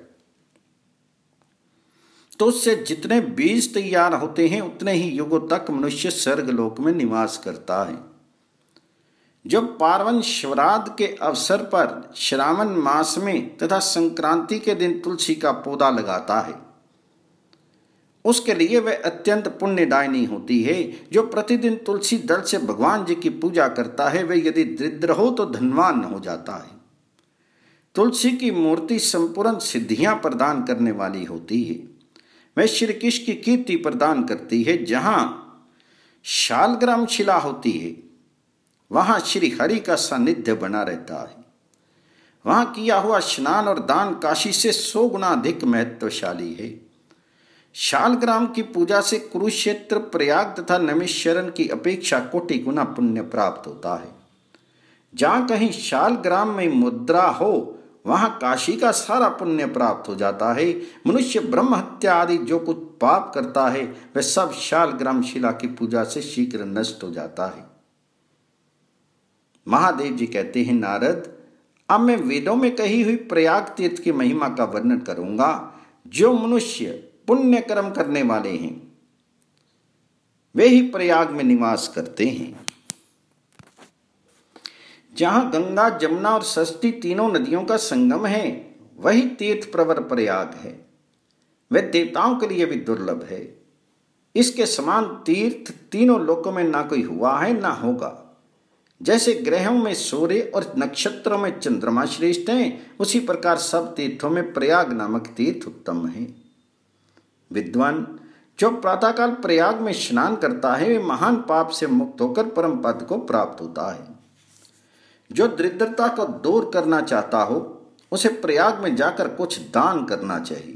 तो उससे जितने बीज तैयार होते हैं उतने ही युगों तक मनुष्य स्वर्गलोक में निवास करता है। जो पार्वन श्राद्ध के अवसर पर श्रावण मास में तथा संक्रांति के दिन तुलसी का पौधा लगाता है उसके लिए वह अत्यंत पुण्यदायिनी होती है। जो प्रतिदिन तुलसी दल से भगवान जी की पूजा करता है वह यदि दरिद्र हो तो धनवान हो जाता है। तुलसी की मूर्ति संपूर्ण सिद्धियां प्रदान करने वाली होती है। वह श्री कृष्ण की कीर्ति प्रदान करती है। जहां शालग्राम शिला होती है वहां श्री हरि का सानिध्य बना रहता है। वहां किया हुआ स्नान और दान काशी से सौ गुना अधिक महत्वशाली है। शालग्राम की पूजा से कुरुक्षेत्र, प्रयाग तथा नैमिषारण्य की अपेक्षा कोटि गुना पुण्य प्राप्त होता है। जहां कहीं शालग्राम में मुद्रा हो वहां काशी का सारा पुण्य प्राप्त हो जाता है। मनुष्य ब्रह्म हत्या आदि जो कुछ पाप करता है वह सब शालग्राम शिला की पूजा से शीघ्र नष्ट हो जाता है। महादेव जी कहते हैं, नारद, अब मैं वेदों में कही हुई प्रयाग तीर्थ की महिमा का वर्णन करूंगा। जो मनुष्य पुण्य कर्म करने वाले हैं वे ही प्रयाग में निवास करते हैं। जहां गंगा, जमुना और सरस्वती तीनों नदियों का संगम है वही तीर्थ प्रवर प्रयाग है। वह देवताओं के लिए भी दुर्लभ है। इसके समान तीर्थ तीनों लोकों में ना कोई हुआ है ना होगा। जैसे ग्रहों में सूर्य और नक्षत्रों में चंद्रमा श्रेष्ठ हैं, उसी प्रकार सब तीर्थों में प्रयाग नामक तीर्थ उत्तम है। विद्वान, जो प्रातःकाल प्रयाग में स्नान करता है वे महान पाप से मुक्त होकर परम पद को प्राप्त होता है। जो दरिद्रता को दूर करना चाहता हो उसे प्रयाग में जाकर कुछ दान करना चाहिए।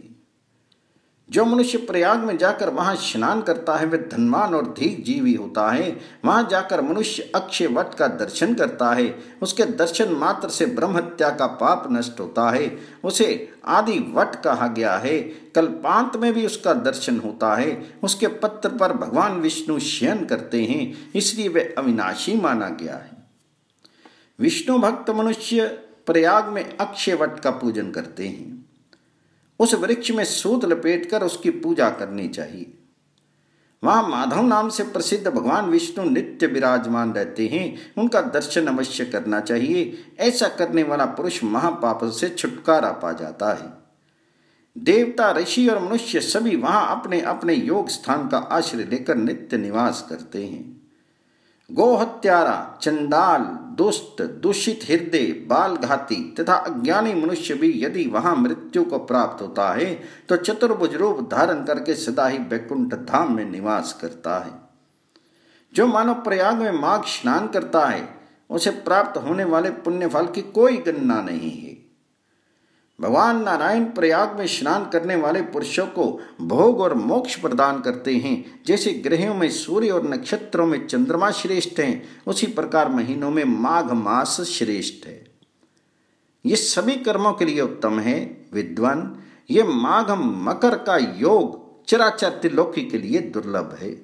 जो मनुष्य प्रयाग में जाकर वहां स्नान करता है वह धनवान और धीक जीवी होता है। वहां जाकर मनुष्य अक्षय वट का दर्शन करता है। उसके दर्शन मात्र से ब्रह्म हत्या का पाप नष्ट होता है। उसे आदि वट कहा गया है। कल्पांत में भी उसका दर्शन होता है। उसके पत्र पर भगवान विष्णु शयन करते हैं, इसलिए वह अविनाशी माना गया है। विष्णु भक्त मनुष्य प्रयाग में अक्षय वट का पूजन करते हैं। उस वृक्ष में सूत लपेटकर उसकी पूजा करनी चाहिए। वहां माधव नाम से प्रसिद्ध भगवान विष्णु नित्य विराजमान रहते हैं। उनका दर्शन अवश्य करना चाहिए। ऐसा करने वाला पुरुष महापापों से छुटकारा पा जाता है। देवता, ऋषि और मनुष्य सभी वहां अपने अपने योग स्थान का आश्रय लेकर नित्य निवास करते हैं। गोहत्यारा, चंडाल, दुष्ट, दूषित हृदय, बालघाती तथा अज्ञानी मनुष्य भी यदि वहां मृत्यु को प्राप्त होता है तो चतुर्भुज रूप धारण करके सदा ही वैकुंठ धाम में निवास करता है। जो मानव प्रयाग में माघ स्नान करता है उसे प्राप्त होने वाले पुण्य फल की कोई गणना नहीं है। भगवान नारायण प्रयाग में स्नान करने वाले पुरुषों को भोग और मोक्ष प्रदान करते हैं। जैसे ग्रहों में सूर्य और नक्षत्रों में चंद्रमा श्रेष्ठ हैं, उसी प्रकार महीनों में माघ मास श्रेष्ठ है। ये सभी कर्मों के लिए उत्तम है। विद्वान, ये माघ मकर का योग चराचर त्रिलोकी के लिए दुर्लभ है।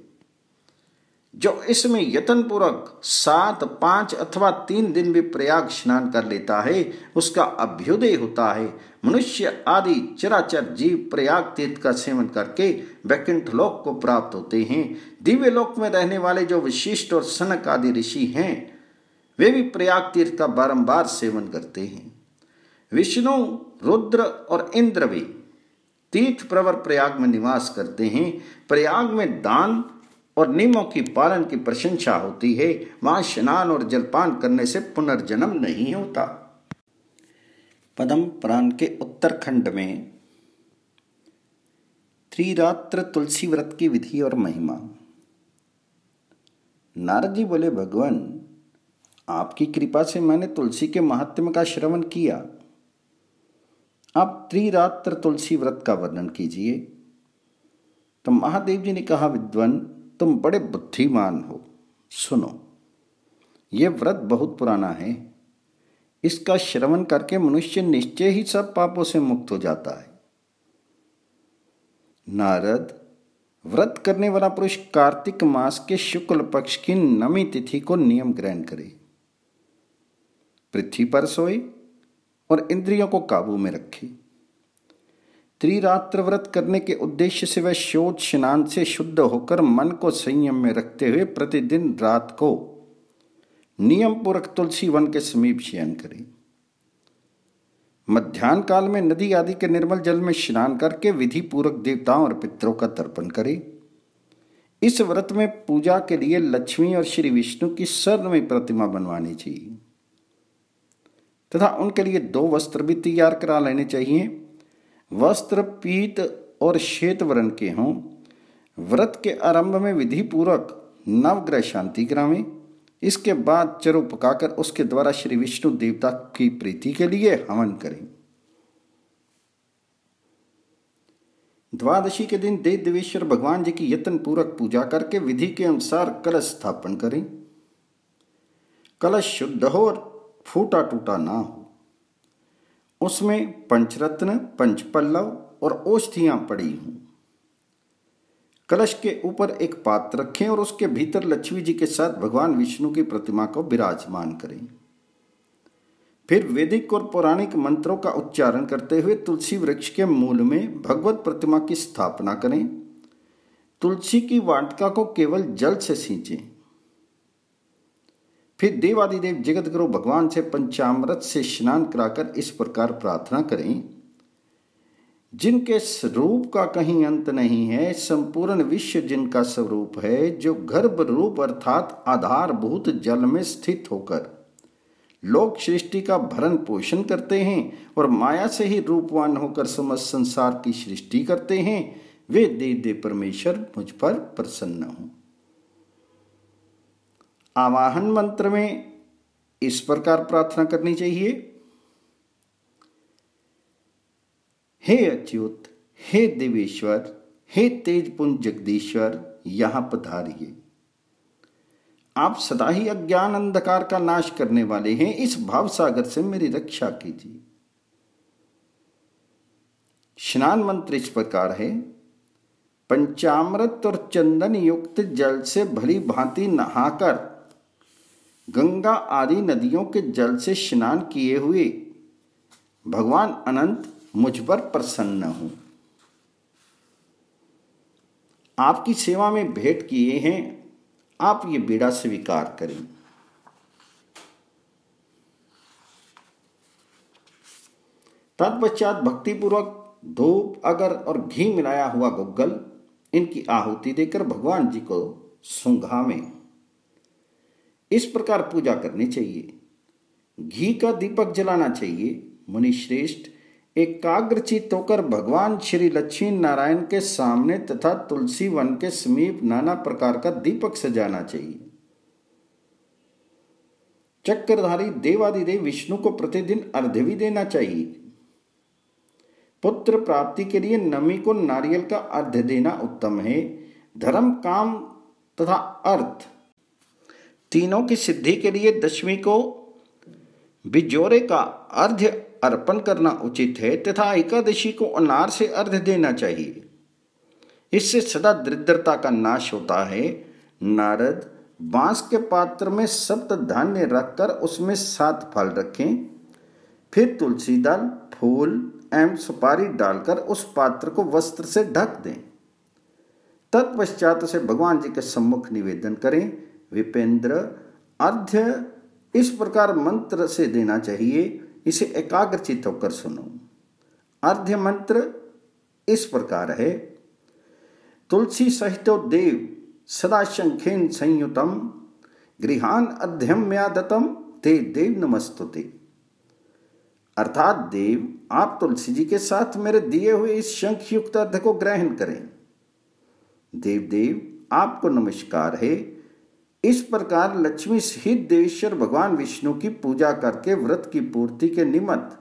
जो इसमें यत्न पूर्वक सात, पांच अथवा तीन दिन भी प्रयाग स्नान कर लेता है उसका अभ्युदय होता है। मनुष्य आदि चराचर जीव प्रयाग तीर्थ का सेवन करके वैकुंठ लोक को प्राप्त होते हैं। दिव्य लोक में रहने वाले जो विशिष्ट और सनक आदि ऋषि हैं वे भी प्रयाग तीर्थ का बारंबार सेवन करते हैं। विष्णु, रुद्र और इंद्र भी तीर्थ प्रवर प्रयाग में निवास करते हैं। प्रयाग में दान और नियमों की पालन की प्रशंसा होती है। वहां स्नान और जलपान करने से पुनर्जन्म नहीं होता। पद्म पुराण के उत्तरखंड में त्रिरात्र तुलसी व्रत की विधि और महिमा। नारद जी बोले, भगवान, आपकी कृपा से मैंने तुलसी के महात्म्य का श्रवण किया। आप त्रिरात्र तुलसी व्रत का वर्णन कीजिए। तो महादेव जी ने कहा, विद्वान, तुम बड़े बुद्धिमान हो। सुनो, यह व्रत बहुत पुराना है। इसका श्रवण करके मनुष्य निश्चय ही सब पापों से मुक्त हो जाता है। नारद, व्रत करने वाला पुरुष कार्तिक मास के शुक्ल पक्ष की नवमी तिथि को नियम ग्रहण करे, पृथ्वी पर सोए और इंद्रियों को काबू में रखे। त्रिरात्र व्रत करने के उद्देश्य से वह शौच स्नान से शुद्ध होकर मन को संयम में रखते हुए प्रतिदिन रात को नियम पूर्वक तुलसी वन के समीप शयन करे। मध्याह्न काल में नदी आदि के निर्मल जल में स्नान करके विधि पूर्वक देवताओं और पितरों का तर्पण करे। इस व्रत में पूजा के लिए लक्ष्मी और श्री विष्णु की स्वर्णमयी प्रतिमा बनवानी चाहिए तथा उनके लिए दो वस्त्र भी तैयार करा लेने चाहिए। वस्त्र पीत और श्वेत वर्ण के हों। व्रत के आरंभ में विधि पूर्वक नवग्रह शांति करावें। इसके बाद चरु पकाकर उसके द्वारा श्री विष्णु देवता की प्रीति के लिए हवन करें। द्वादशी के दिन देव देवेश्वर भगवान जी की यत्न पूर्वक पूजा करके विधि के अनुसार कलश स्थापन करें। कलश शुद्ध हो और फूटा टूटा ना हो। उसमें पंचरत्न, पंचपल्लव और औषधियां पड़ी हों। कलश के ऊपर एक पात्र रखें और उसके भीतर लक्ष्मी जी के साथ भगवान विष्णु की प्रतिमा को विराजमान करें। फिर वैदिक और पौराणिक मंत्रों का उच्चारण करते हुए तुलसी वृक्ष के मूल में भगवत प्रतिमा की स्थापना करें। तुलसी की वाटिका को केवल जल से सींचें। फिर देवादिदेव जगत गुरु भगवान से पंचामृत से स्नान कराकर इस प्रकार प्रार्थना करें, जिनके स्वरूप का कहीं अंत नहीं है, संपूर्ण विश्व जिनका स्वरूप है, जो गर्भ रूप अर्थात आधारभूत जल में स्थित होकर लोक सृष्टि का भरण पोषण करते हैं और माया से ही रूपवान होकर समस्त संसार की सृष्टि करते हैं, वे देव देव परमेश्वर मुझ पर प्रसन्न हो। आवाहन मंत्र में इस प्रकार प्रार्थना करनी चाहिए, हे अच्युत, हे देवेश्वर, हे तेजपुंज जगदीश्वर, यहां पधारिए। आप सदा ही अज्ञान अंधकार का नाश करने वाले हैं, इस भाव सागर से मेरी रक्षा कीजिए। स्नान मंत्र इस प्रकार है, पंचामृत और चंदन युक्त जल से भली भांति नहाकर गंगा आदि नदियों के जल से स्नान किए हुए भगवान अनंत मुझ पर प्रसन्न हो। आपकी सेवा में भेंट किए हैं, आप ये बीड़ा स्वीकार करें। तत्पश्चात भक्तिपूर्वक धूप, अगर और घी मिलाया हुआ गुग्गल इनकी आहुति देकर भगवान जी को सुंघावें। इस प्रकार पूजा करनी चाहिए। घी का दीपक जलाना चाहिए। मुनि श्रेष्ठ एकाग्रचित्त होकर भगवान श्री लक्ष्मी नारायण के सामने तथा तुलसी वन के समीप नाना प्रकार का दीपक सजाना चाहिए। चक्रधारी देवादिदेव विष्णु को प्रतिदिन अर्घ्य भी देना चाहिए। पुत्र प्राप्ति के लिए नमी को नारियल का अर्घ्य देना उत्तम है। धर्म, काम तथा अर्थ तीनों की सिद्धि के लिए दशमी को बिजोरे का अर्घ्य अर्पण करना उचित है तथा एकादशी को अनार से अर्घ्य देना चाहिए। इससे सदा दरिद्रता का नाश होता है। नारद बांस के पात्र में सप्त धान्य रखकर उसमें सात फल रखें, फिर तुलसी दल, फूल एवं सुपारी डालकर उस पात्र को वस्त्र से ढक दें। तत्पश्चात उसे भगवान जी के सम्मुख निवेदन करें। विपेंद्र, अर्घ्य इस प्रकार मंत्र से देना चाहिए, इसे एकाग्रचित्त होकर सुनो। अर्घ्य मंत्र इस प्रकार है, तुलसी सहितो देव सदा शंखेन संयुतम गृहान अर्घ्यम्यादतम ते देव नमस्तुते। अर्थात देव, आप तुलसी जी के साथ मेरे दिए हुए इस शंख युक्त अर्घ्य को ग्रहण करें। देव देव, आपको नमस्कार है। इस प्रकार लक्ष्मी सहित देवेश्वर भगवान विष्णु की पूजा करके व्रत की पूर्ति के निमित्त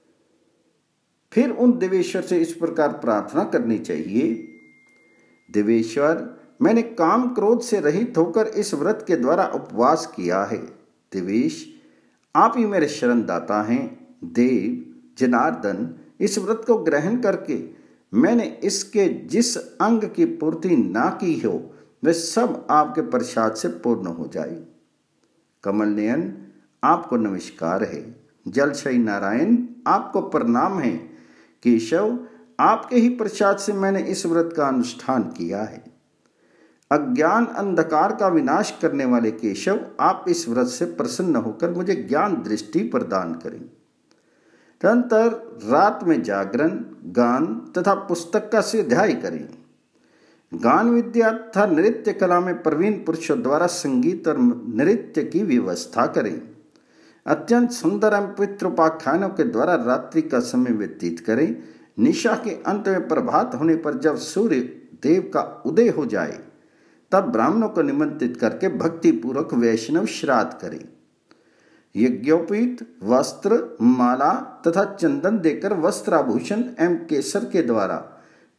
फिर उन देवेश्वर से इस प्रकार प्रार्थना करनी चाहिए, देवेश्वर, मैंने काम क्रोध से रहित होकर इस व्रत के द्वारा उपवास किया है। देवेश, आप ही मेरे शरणदाता हैं। देव जनार्दन, इस व्रत को ग्रहण करके मैंने इसके जिस अंग की पूर्ति ना की हो वे सब आपके प्रसाद से पूर्ण हो जाए। कमल नयन, आपको नमस्कार है। जलशयी नारायण, आपको प्रणाम है। केशव, आपके ही प्रसाद से मैंने इस व्रत का अनुष्ठान किया है। अज्ञान अंधकार का विनाश करने वाले केशव, आप इस व्रत से प्रसन्न होकर मुझे ज्ञान दृष्टि प्रदान करें। तदंतर रात में जागरण, गान तथा पुस्तक का स्वाध्याय करें। गान विद्या तथा नृत्य कला में प्रवीण पुरुषों द्वारा संगीत और नृत्य की व्यवस्था करें। अत्यंत सुंदर एवं पवित्र उपाख्यानों के द्वारा रात्रि का समय व्यतीत करें। निशा के अंत में प्रभात होने पर जब सूर्य देव का उदय हो जाए तब ब्राह्मणों को निमंत्रित करके भक्ति पूर्वक वैष्णव श्राद्ध करें। यज्ञोपीत, वस्त्र, माला तथा चंदन देकर वस्त्राभूषण एवं केसर के द्वारा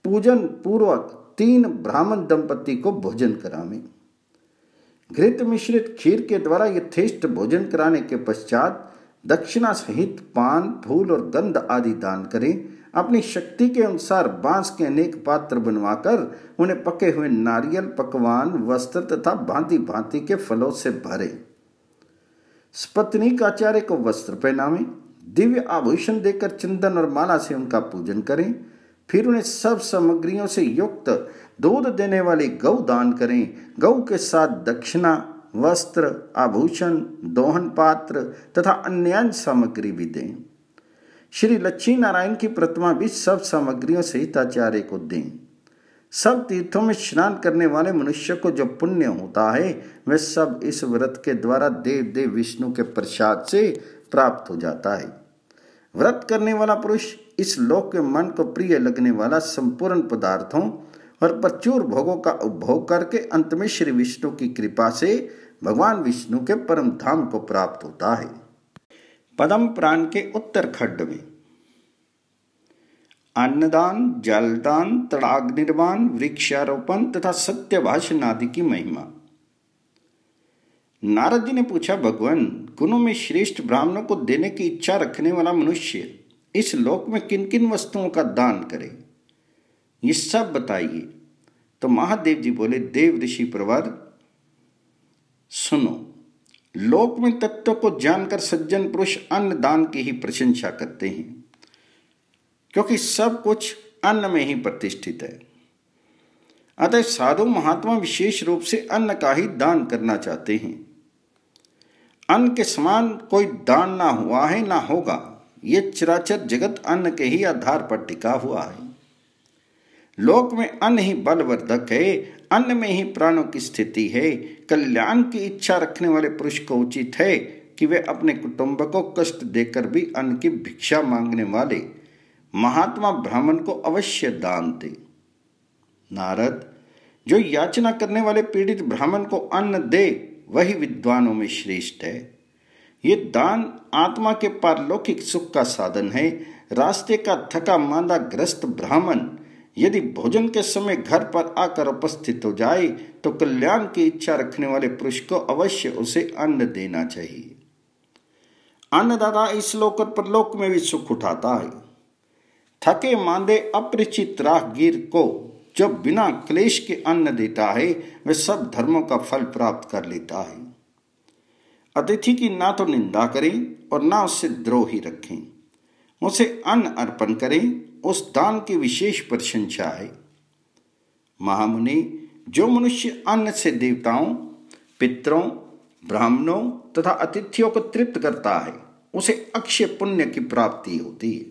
पूजन पूर्वक तीन ब्राह्मण दंपति को भोजन करावें। घृत मिश्रित खीर के द्वारा यथेष्ट भोजन कराने के पश्चात दक्षिणा सहित पान, फूल और गंध आदि दान करें। अपनी शक्ति के अनुसार बांस के अनेक पात्र बनवाकर उन्हें पके हुए नारियल, पकवान, वस्त्र तथा भांति भांति के फलों से भरे। स्पत्नीक आचार्य को वस्त्र पहनावें, दिव्य आभूषण देकर चंदन और माला से उनका पूजन करें। फिर उन्हें सब सामग्रियों से युक्त दूध देने वाली गौ दान करें। गौ के साथ दक्षिणा, वस्त्र, आभूषण, दोहन पात्र तथा अन्य सामग्री भी दें। श्री लक्ष्मी नारायण की प्रतिमा भी सब सामग्रियों सहित आचार्य को दें। सब तीर्थों में स्नान करने वाले मनुष्य को जो पुण्य होता है वह सब इस व्रत के द्वारा देव देव विष्णु के प्रसाद से प्राप्त हो जाता है। व्रत करने वाला पुरुष इस लोक के मन को प्रिय लगने वाला संपूर्ण पदार्थों और प्रचुर भोगों का उपभोग करके अंत में श्री विष्णु की कृपा से भगवान विष्णु के परम धाम को प्राप्त होता है। पद्म पुराण के उत्तर खंड में अन्नदान, जलदान, तड़ाग निर्माण, वृक्षारोपण तथा सत्य भाषण आदि की महिमा। नारद जी ने पूछा, भगवान, गुणों में श्रेष्ठ ब्राह्मणों को देने की इच्छा रखने वाला मनुष्य इस लोक में किन किन वस्तुओं का दान करे, ये सब बताइए। तो महादेव जी बोले, देव ऋषि प्रवर, सुनो। लोक में तत्व को जानकर सज्जन पुरुष अन्न दान की ही प्रशंसा करते हैं, क्योंकि सब कुछ अन्न में ही प्रतिष्ठित है। अतः साधु महात्मा विशेष रूप से अन्न का ही दान करना चाहते हैं। अन्न के समान कोई दान ना हुआ है ना होगा। ये चराचर जगत अन्न के ही आधार पर टिका हुआ है। लोक में अन्न ही बलवर्धक है, अन्न में ही प्राणों की स्थिति है। कल्याण की इच्छा रखने वाले पुरुष को उचित है कि वे अपने कुटुंब को कष्ट देकर भी अन्न की भिक्षा मांगने वाले महात्मा ब्राह्मण को अवश्य दान दे। नारद, जो याचना करने वाले पीड़ित ब्राह्मण को अन्न दे वही विद्वानों में श्रेष्ठ है। ये दान आत्मा के पारलौकिक सुख का साधन है। रास्ते का थका मांदा ग्रस्त ब्राह्मण यदि भोजन के समय घर पर आकर उपस्थित हो जाए तो कल्याण की इच्छा रखने वाले पुरुष को अवश्य उसे अन्न देना चाहिए। अन्नदाता इस लोक और परलोक में भी सुख उठाता है। थके मांदे अपरिचित राहगीर को जो बिना क्लेश के अन्न देता है वह सब धर्मों का फल प्राप्त कर लेता है। अतिथि की ना तो निंदा करें और ना उससे द्रोही रखें, उसे अन्न अर्पण करें, उस दान की विशेष प्रशंसा है। महामुनि, जो मनुष्य अन्न से देवताओं, पितरों, ब्राह्मणों तथा अतिथियों को तृप्त करता है उसे अक्षय पुण्य की प्राप्ति होती है।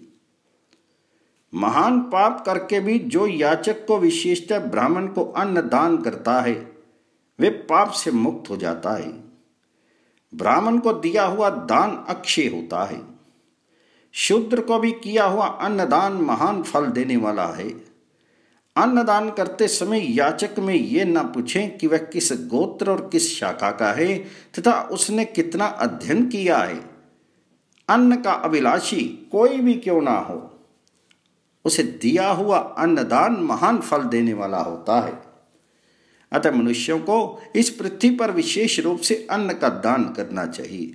महान पाप करके भी जो याचक को विशेषतः ब्राह्मण को अन्न दान करता है वे पाप से मुक्त हो जाता है। ब्राह्मण को दिया हुआ दान अक्षय होता है। शूद्र को भी किया हुआ अन्नदान महान फल देने वाला है। अन्नदान करते समय याचक में ये न पूछें कि वह किस गोत्र और किस शाखा का है तथा उसने कितना अध्ययन किया है। अन्न का अभिलाषी कोई भी क्यों ना हो, उसे दिया हुआ अन्नदान महान फल देने वाला होता है। अतः मनुष्यों को इस पृथ्वी पर विशेष रूप से अन्न का दान करना चाहिए।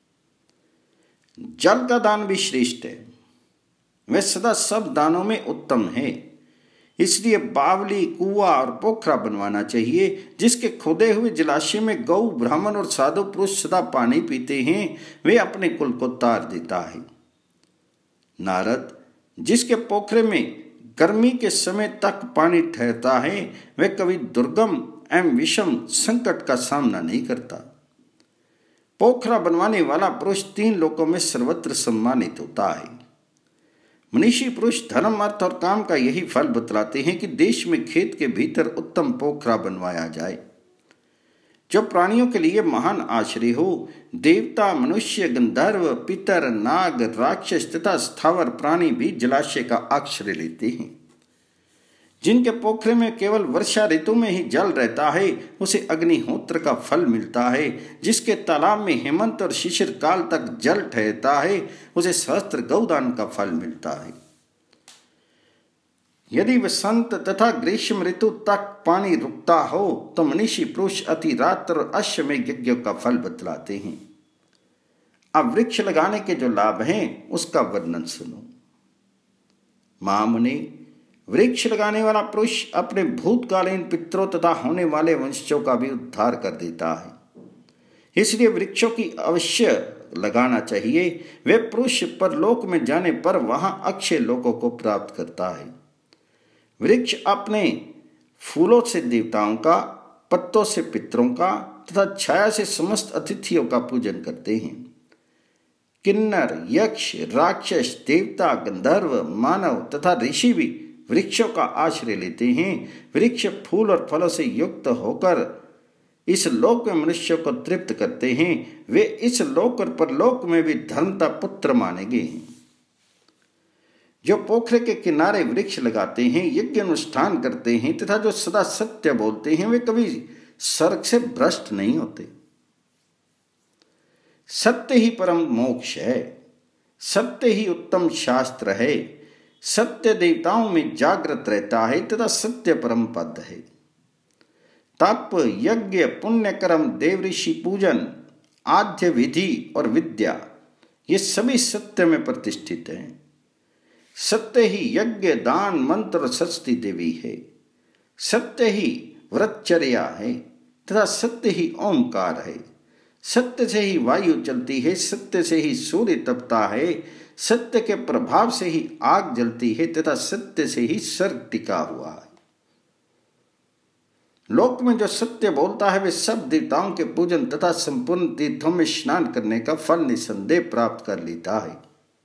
जल का दान भी श्रेष्ठ है, वह सदा सब दानों में उत्तम है। इसलिए बावली, कुआं और पोखरा बनवाना चाहिए जिसके खोदे हुए जलाशय में गौ, ब्राह्मण और साधु पुरुष सदा पानी पीते हैं, वे अपने कुल को तार देता है। नारद, जिसके पोखरे में गर्मी के समय तक पानी ठहरता है वह कभी दुर्गम एवं विषम संकट का सामना नहीं करता। पोखरा बनवाने वाला पुरुष तीन लोकों में सर्वत्र सम्मानित होता है। मनीषी पुरुष धर्म, अर्थ और काम का यही फल बतलाते हैं कि देश में खेत के भीतर उत्तम पोखरा बनवाया जाए जो प्राणियों के लिए महान आश्रय हो। देवता, मनुष्य, गंधर्व, पितर, नाग, राक्षस तथा स्थावर प्राणी भी जलाशय का आश्रय लेते हैं। जिनके पोखरे में केवल वर्षा ऋतु में ही जल रहता है उसे अग्निहोत्र का फल मिलता है। जिसके तालाब में हेमंत और शिशिर काल तक जल ठहरता है उसे सहस्त्र गौदान का फल मिलता है। यदि वसंत तथा ग्रीष्म ऋतु तक पानी रुकता हो तो मनीषी पुरुष अति रात्र और अश्वमेध यज्ञ का फल बतलाते हैं। अब वृक्ष लगाने के जो लाभ हैं उसका वर्णन सुनो। महामुनि, वृक्ष लगाने वाला पुरुष अपने भूतकालीन पितरों तथा होने वाले वंशजों का भी उद्धार कर देता है, इसलिए वृक्षों की अवश्य लगाना चाहिए। वे पुरुष परलोक में जाने पर वहां अक्षय लोकों को प्राप्त करता है। वृक्ष अपने फूलों से देवताओं का, पत्तों से पितरों का तथा छाया से समस्त अतिथियों का पूजन करते हैं। किन्नर, यक्ष, राक्षस, देवता, गंधर्व, मानव तथा ऋषि भी वृक्षों का आश्रय लेते हैं। वृक्ष फूल और फलों से युक्त होकर इस लोक में मनुष्य को तृप्त करते हैं। वे इस लोक और परलोक में भी धर्मता पुत्र माने गए हैं। जो पोखरे के किनारे वृक्ष लगाते हैं, यज्ञ अनुष्ठान करते हैं तथा जो सदा सत्य बोलते हैं, वे कभी स्वर्ग से भ्रष्ट नहीं होते। सत्य ही परम मोक्ष है, सत्य ही उत्तम शास्त्र है, सत्य देवताओं में जागृत रहता है तथा सत्य परम पद है। तप, यज्ञ, पुण्य कर्म, देव ऋषि पूजन, आद्य विधि और विद्या, ये सभी सत्य में प्रतिष्ठित हैं। सत्य ही यज्ञ, दान, मंत्र और सरस्वती देवी है। सत्य ही व्रतचर्या है तथा सत्य ही ओंकार है। सत्य से ही वायु चलती है, सत्य से ही सूर्य तपता है, सत्य के प्रभाव से ही आग जलती है तथा सत्य से ही स्वर्ग टिका हुआ है। लोक में जो सत्य बोलता है वे सब देवताओं के पूजन तथा संपूर्ण तीर्थों में स्नान करने का फल निसंदेह प्राप्त कर लेता है।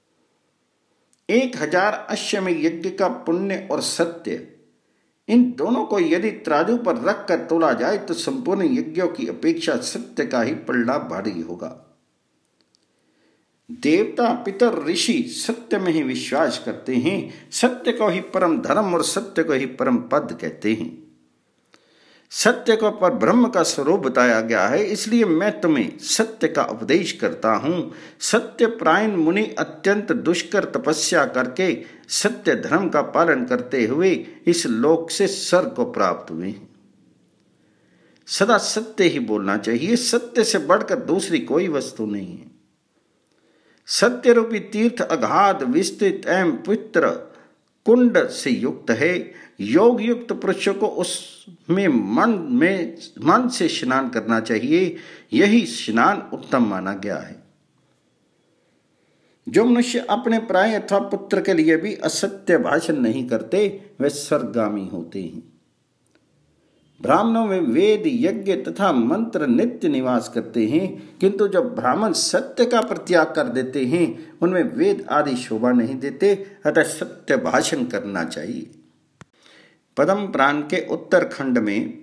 एक हजार अश्वमेध यज्ञ का पुण्य और सत्य, इन दोनों को यदि तराजू पर रख कर तोला जाए तो संपूर्ण यज्ञों की अपेक्षा सत्य का ही पलड़ा भारी होगा। देवता, पितर, ऋषि सत्य में ही विश्वास करते हैं। सत्य को ही परम धर्म और सत्य को ही परम पद कहते हैं। सत्य को पर ब्रह्म का स्वरूप बताया गया है, इसलिए मैं तुम्हें सत्य का उपदेश करता हूं। सत्य प्रायण मुनि अत्यंत दुष्कर तपस्या करके सत्य धर्म का पालन करते हुए इस लोक से स्वर्ग को प्राप्त हुए हैं। सदा सत्य ही बोलना चाहिए, सत्य से बढ़कर दूसरी कोई वस्तु नहीं है। सत्य रूपी तीर्थ अगाध, विस्तृत एवं पवित्र कुंड से युक्त है। योग युक्त पुरुषों को उसमें मन में मन से स्नान करना चाहिए, यही स्नान उत्तम माना गया है। जो मनुष्य अपने प्राय अथवा पुत्र के लिए भी असत्य भाषण नहीं करते वे स्वर्गगामी होते हैं। ब्राह्मणों में वेद, यज्ञ तथा मंत्र नित्य निवास करते हैं, किंतु जब ब्राह्मण सत्य का परित्याग कर देते हैं उनमें वेद आदि शोभा नहीं देते, अतः सत्य भाषण करना चाहिए। पद्म पुराण के उत्तर खंड में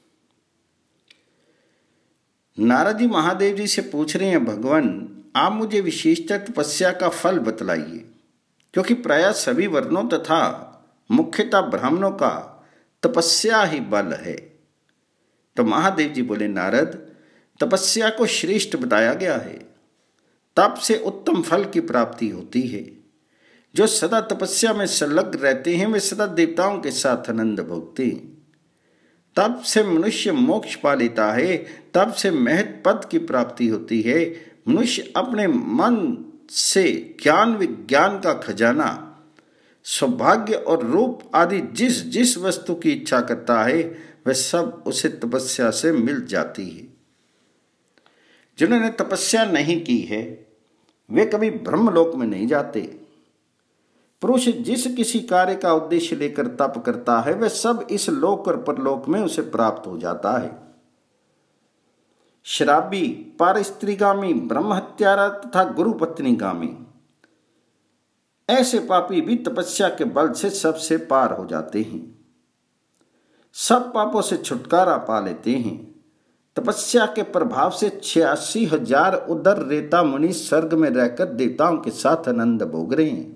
नारद जी महादेव जी से पूछ रहे हैं, भगवान आप मुझे विशेषतः तपस्या का फल बतलाइए, क्योंकि प्रायः सभी वर्णों तथा मुख्यतः ब्राह्मणों का तपस्या ही बल है। तो महादेव जी बोले, नारद तपस्या को श्रेष्ठ बताया गया है। तप से उत्तम फल की प्राप्ति होती है। जो सदा तपस्या में संलग्न रहते हैं वे सदा देवताओं के साथ आनंद भोगते हैं। तप से मनुष्य मोक्ष पा लेता है, तप से महत पद की प्राप्ति होती है। मनुष्य अपने मन से ज्ञान विज्ञान का खजाना, सौभाग्य और रूप आदि जिस जिस वस्तु की इच्छा करता है वह सब उसे तपस्या से मिल जाती है। जिन्होंने तपस्या नहीं की है वे कभी ब्रह्मलोक में नहीं जाते। पुरुष जिस किसी कार्य का उद्देश्य लेकर तप करता है वह सब इस लोक और परलोक में उसे प्राप्त हो जाता है। शराबी, पारस्त्रीगामी, ब्रह्म हत्यारा तथा गुरु पत्नीगामी, ऐसे पापी भी तपस्या के बल से सबसे पार हो जाते हैं, सब पापों से छुटकारा पा लेते हैं। तपस्या के प्रभाव से छियासी हजार उदर रेता मुनि स्वर्ग में रहकर देवताओं के साथ आनंद भोग रहे हैं।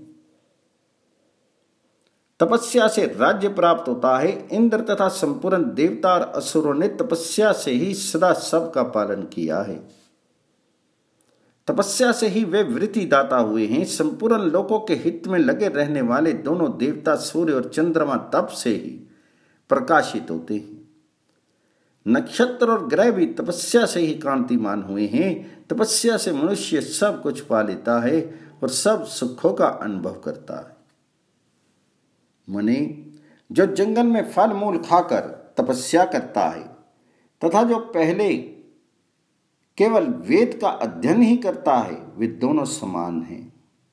तपस्या से राज्य प्राप्त होता है। इंद्र तथा संपूर्ण देवता और असुरों ने तपस्या से ही सदा सबका पालन किया है। तपस्या से ही वे वृत्ति दाता हुए हैं। संपूर्ण लोकों के हित में लगे रहने वाले दोनों देवता सूर्य और चंद्रमा तप से ही प्रकाशित होते हैं। नक्षत्र और ग्रह भी तपस्या से ही कांतिमान हुए हैं। तपस्या से मनुष्य सब कुछ पा लेता है और सब सुखों का अनुभव करता है। मुनि, जो जंगल में फल मूल खाकर तपस्या करता है तथा जो पहले केवल वेद का अध्ययन ही करता है, वे दोनों समान हैं।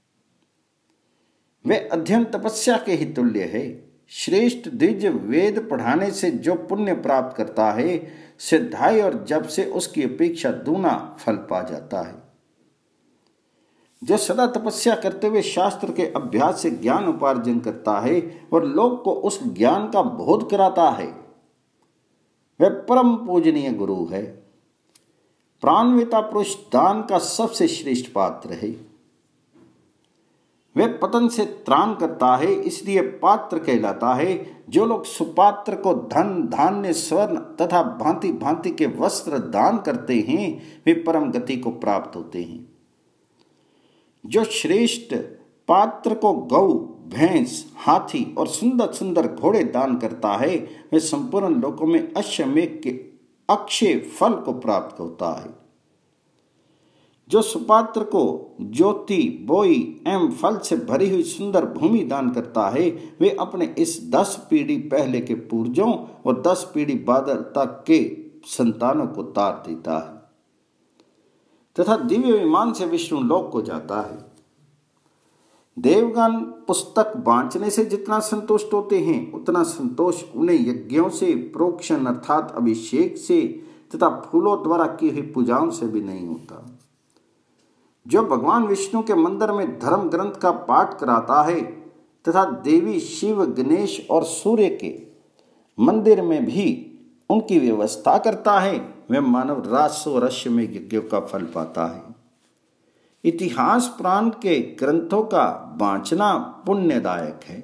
वे अध्ययन तपस्या के ही तुल्य है। श्रेष्ठ द्विज वेद पढ़ाने से जो पुण्य प्राप्त करता है, सिद्धाई और जप से उसकी अपेक्षा दूना फल पा जाता है। जो सदा तपस्या करते हुए शास्त्र के अभ्यास से ज्ञान उपार्जन करता है और लोग को उस ज्ञान का बोध कराता है, वह परम पूजनीय गुरु है। प्राणविता पुरुष दान का सबसे श्रेष्ठ पात्र है। वह पतन से त्राण करता है, इसलिए पात्र कहलाता है। जो लोग सुपात्र को धन, धान्य, स्वर्ण तथा भांति भांति के वस्त्र दान करते हैं, वे परम गति को प्राप्त होते हैं। जो श्रेष्ठ पात्र को गौ, भैंस, हाथी और सुंदर सुंदर घोड़े दान करता है, वह संपूर्ण लोकों में अश्वमेध के अक्षय फल को प्राप्त होता है। जो सुपात्र को ज्योति, बोई एवं फल से भरी हुई सुंदर भूमि दान करता है, वे अपने इस दस पीढ़ी पहले के पूर्वजों और दस पीढ़ी बाद तक के संतानों को तार देता है तथा दिव्य विमान से विष्णु लोक को जाता है। देवगण पुस्तक बांचने से जितना संतुष्ट होते हैं, उतना संतोष उन्हें यज्ञों से, प्रोक्षण अर्थात अभिषेक से तथा फूलों द्वारा की हुई पूजाओं से भी नहीं होता। जो भगवान विष्णु के मंदिर में धर्म ग्रंथ का पाठ कराता है तथा देवी शिव, गणेश और सूर्य के मंदिर में भी उनकी व्यवस्था करता है, वह मानव राजस्व रश्य में यज्ञों का फल पाता है। इतिहास पुराण के ग्रंथों का बांचना पुण्यदायक है।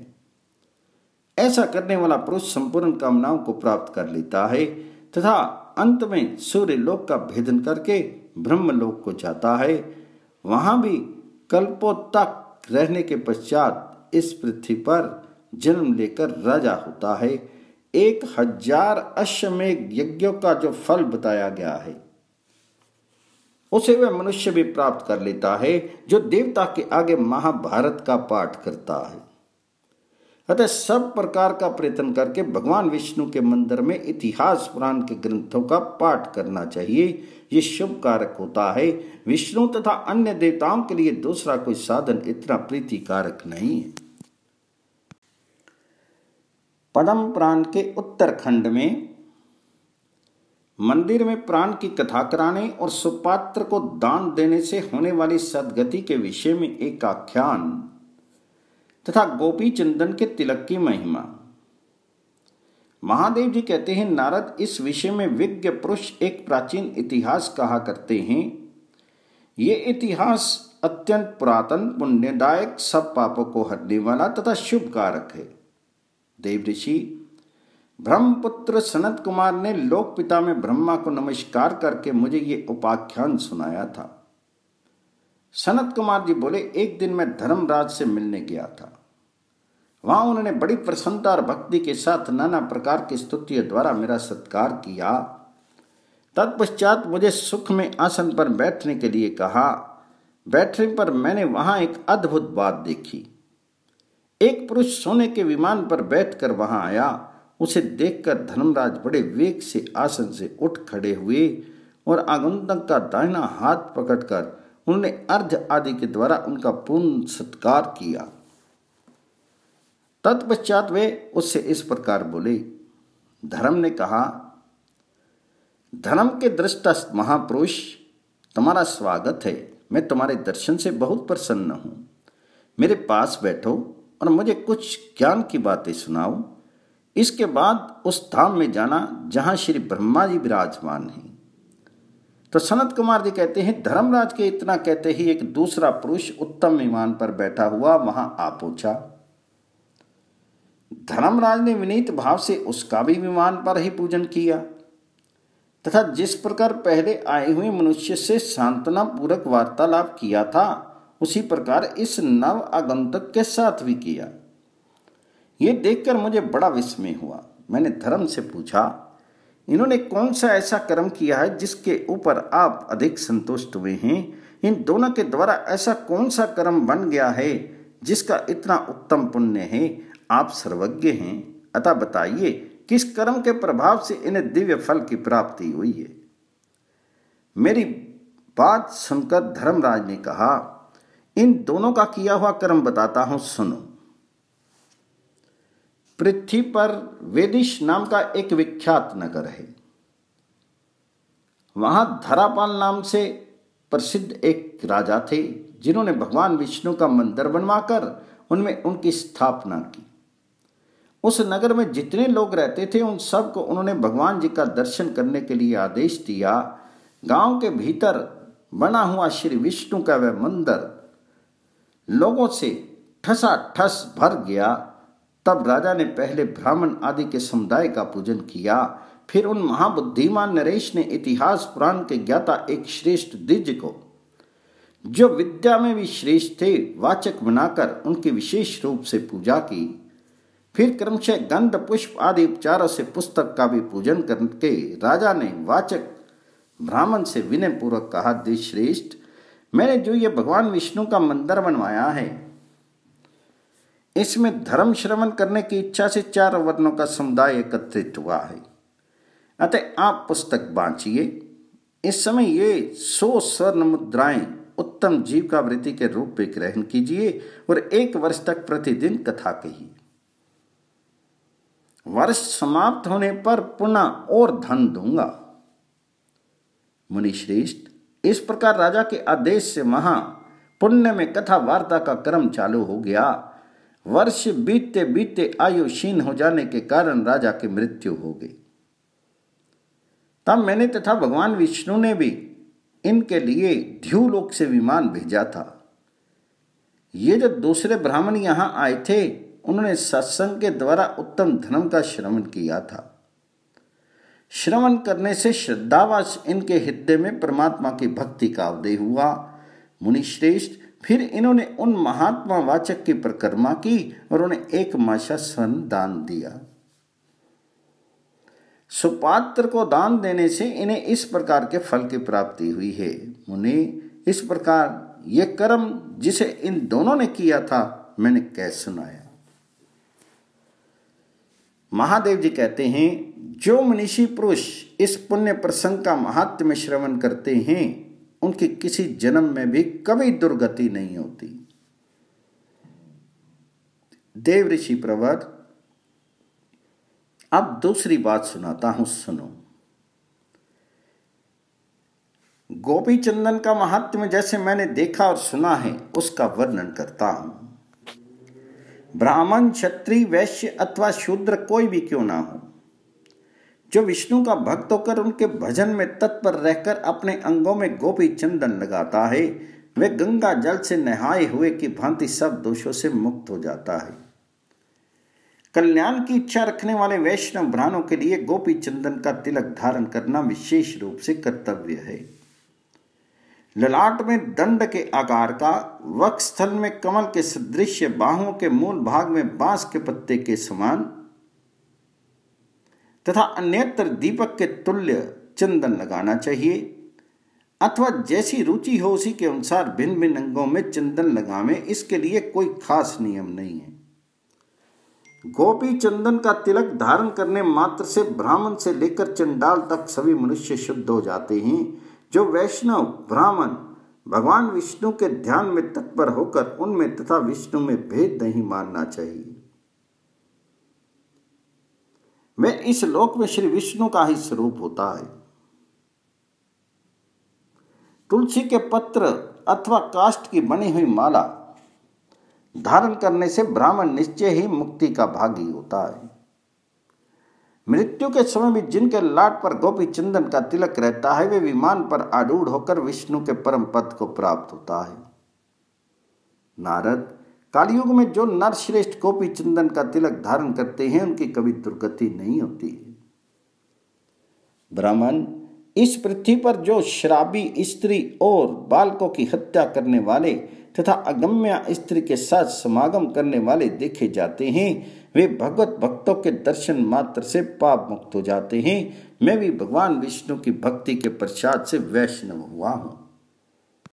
ऐसा करने वाला पुरुष संपूर्ण कामनाओं को प्राप्त कर लेता है तथा अंत में सूर्य लोक का भेदन करके ब्रह्म लोक को जाता है। वहां भी कल्पों तक रहने के पश्चात इस पृथ्वी पर जन्म लेकर राजा होता है। एक हजार अश्वमेध यज्ञों का जो फल बताया गया है, उसे वह मनुष्य भी प्राप्त कर लेता है जो देवता के आगे महाभारत का पाठ करता है। अतः सब प्रकार का प्रयत्न करके भगवान विष्णु के मंदिर में इतिहास पुराण के ग्रंथों का पाठ करना चाहिए। ये शुभ कारक होता है। विष्णु तथा अन्य देवताओं के लिए दूसरा कोई साधन इतना प्रीतिकारक नहीं है। पद्म पुराण के उत्तरखंड में मंदिर में प्राण की कथा कराने और सुपात्र को दान देने से होने वाली सद्गति के विषय में एक आख्यान तथा गोपी चंदन के तिलक की महिमा। महादेव जी कहते हैं, नारद इस विषय में विज्ञ पुरुष एक प्राचीन इतिहास कहा करते हैं। ये इतिहास अत्यंत पुरातन, पुण्यदायक, सब पापों को हरने वाला तथा शुभ कारक है। देव ऋषि ब्रह्मपुत्र सनत कुमार ने लोक पिता में ब्रह्मा को नमस्कार करके मुझे ये उपाख्यान सुनाया था। सनत कुमार जी बोले, एक दिन मैं धर्मराज से मिलने गया था। वहां उन्होंने बड़ी प्रसन्नता और भक्ति के साथ नाना प्रकार की स्तुतियों द्वारा मेरा सत्कार किया। तत्पश्चात मुझे सुख में आसन पर बैठने के लिए कहा। बैठने पर मैंने वहां एक अद्भुत बात देखी। एक पुरुष सोने के विमान पर बैठकर वहां आया। उसे देखकर धर्मराज बड़े वेग से आसन से उठ खड़े हुए और आगंतुक का दाहिना हाथ पकड़कर उन्होंने अर्घ्य आदि के द्वारा उनका पूर्ण सत्कार किया। तत्पश्चात वे उससे इस प्रकार बोले। धर्म ने कहा, धर्म के दृष्टा महापुरुष, तुम्हारा स्वागत है। मैं तुम्हारे दर्शन से बहुत प्रसन्न हूं। मेरे पास बैठो और मुझे कुछ ज्ञान की बातें सुनाओ। इसके बाद उस धाम में जाना जहां श्री ब्रह्मा जी विराजमान हैं। तो सनत कुमार जी कहते हैं, धर्मराज के इतना कहते ही एक दूसरा पुरुष उत्तम विमान पर बैठा हुआ वहां आ पहुंचा। धर्मराज ने विनीत भाव से उसका भी विमान पर ही पूजन किया। तथा जिस प्रकार पहले आए हुए मनुष्य से सांत्वना पूर्वक वार्तालाप किया था, उसी प्रकार इस नव आगंतुक के साथ भी किया। ये देखकर मुझे बड़ा विस्मय हुआ। मैंने धर्म से पूछा, इन्होंने कौन सा ऐसा कर्म किया है जिसके ऊपर आप अधिक संतुष्ट हुए हैं? इन दोनों के द्वारा ऐसा कौन सा कर्म बन गया है जिसका इतना उत्तम पुण्य है? आप सर्वज्ञ हैं, अतः बताइए किस कर्म के प्रभाव से इन्हें दिव्य फल की प्राप्ति हुई है। मेरी बात सुनकर धर्मराज ने कहा, इन दोनों का किया हुआ कर्म बताता हूं, सुनो। पृथ्वी पर वेदिश नाम का एक विख्यात नगर है। वहां धरापाल नाम से प्रसिद्ध एक राजा थे, जिन्होंने भगवान विष्णु का मंदिर बनवाकर उनमें उनकी स्थापना की। उस नगर में जितने लोग रहते थे उन सबको उन्होंने भगवान जी का दर्शन करने के लिए आदेश दिया। गांव के भीतर बना हुआ श्री विष्णु का वह मंदिर लोगों से ठसा ठस भर गया। तब राजा ने पहले ब्राह्मण आदि के समुदाय का पूजन किया, फिर उन महाबुद्धिमान नरेश ने इतिहास पुराण के ज्ञाता एक श्रेष्ठ द्विज को, जो विद्या में भी श्रेष्ठ थे, वाचक बनाकर उनकी विशेष रूप से पूजा की। फिर क्रमशः गंध पुष्प आदि उपचारों से पुस्तक का भी पूजन करके राजा ने वाचक ब्राह्मण से विनय पूर्वक कहा, द्विश्रेष्ठ, मैंने जो ये भगवान विष्णु का मंदिर बनवाया है, इसमें धर्म श्रवण करने की इच्छा से चार वर्णों का समुदाय एकत्रित हुआ है, अतः आप पुस्तक बांचिए। इस समय ये सौ स्वर्ण मुद्राएं उत्तम जीविकावृत्ति के रूप में ग्रहण कीजिए और एक वर्ष तक प्रतिदिन कथा कहिए। वर्ष समाप्त होने पर पुनः और धन दूंगा। मुनिश्रेष्ठ, इस प्रकार राजा के आदेश से महा पुण्य में कथा वार्ता का क्रम चालू हो गया। वर्ष बीतते बीतते आयु क्षीण हो जाने के कारण राजा की मृत्यु हो गई। तब मैंने तथा भगवान विष्णु ने भी इनके लिए ध्युलोक से विमान भेजा था। ये जो दूसरे ब्राह्मण यहाँ आए थे, उन्होंने सत्संग के द्वारा उत्तम धर्म का श्रवण किया था। श्रवण करने से श्रद्धावश इनके हृदय में परमात्मा की भक्ति का उदय हुआ। मुनिश्रेष्ठ, फिर इन्होंने उन महात्मा वाचक की परिक्रमा की और उन्हें एक मासा स्वर्ण दान दिया। सुपात्र को दान देने से इन्हें इस प्रकार के फल की प्राप्ति हुई है। मुनि, इस प्रकार ये कर्म जिसे इन दोनों ने किया था, मैंने कह सुनाया। महादेव जी कहते हैं, जो मनीषी पुरुष इस पुण्य प्रसंग का महात्म्य श्रवण करते हैं, उनकी किसी जन्म में भी कभी दुर्गति नहीं होती। देव ऋषि प्रवर, अब दूसरी बात सुनाता हूं, सुनो। गोपी चंदन का महात्म्य जैसे मैंने देखा और सुना है, उसका वर्णन करता हूं। ब्राह्मण, क्षत्रिय, वैश्य अथवा शूद्र कोई भी क्यों ना हो, जो विष्णु का भक्त होकर उनके भजन में तत्पर रहकर अपने अंगों में गोपी चंदन लगाता है, वे गंगा जल से नहाए हुए की भांति सब दोषों से मुक्त हो जाता है। कल्याण की इच्छा रखने वाले वैष्णव ब्राह्मणों के लिए गोपी चंदन का तिलक धारण करना विशेष रूप से कर्तव्य है। ललाट में दंड के आकार का, वक्षस्थल में कमल के सदृश, बाहों के मूल भाग में बांस के पत्ते के समान तथा अन्यत्र दीपक के तुल्य चंदन लगाना चाहिए, अथवा जैसी रुचि हो उसी के अनुसार भिन्न भिन्न अंगों में चंदन लगावें। इसके लिए कोई खास नियम नहीं है। गोपी चंदन का तिलक धारण करने मात्र से ब्राह्मण से लेकर चंडाल तक सभी मनुष्य शुद्ध हो जाते हैं। जो वैष्णव ब्राह्मण भगवान विष्णु के ध्यान में तत्पर होकर उनमें तथा विष्णु में भेद नहीं मानना चाहिए, वह इस लोक में श्री विष्णु का ही स्वरूप होता है। तुलसी के पत्र अथवा काष्ठ की बनी हुई माला धारण करने से ब्राह्मण निश्चय ही मुक्ति का भागी होता है। मृत्यु के समय भी जिनके लाट पर गोपी चंदन का तिलक रहता है, वे विमान पर आरूढ़ होकर विष्णु के परम पद को प्राप्त होता है। नारद, कालयुग में जो नर श्रेष्ठ गोपी चंदन का तिलक धारण करते हैं, उनकी कभी दुर्गति नहीं होती है। ब्राह्मण, इस पृथ्वी पर जो शराबी स्त्री और बालकों की हत्या करने वाले तथा अगम्य स्त्री के साथ समागम करने वाले देखे जाते हैं, वे भगवत भक्तों के दर्शन मात्र से पाप मुक्त हो जाते हैं। मैं भी भगवान विष्णु की भक्ति के प्रसाद से वैष्णव हुआ हूँ।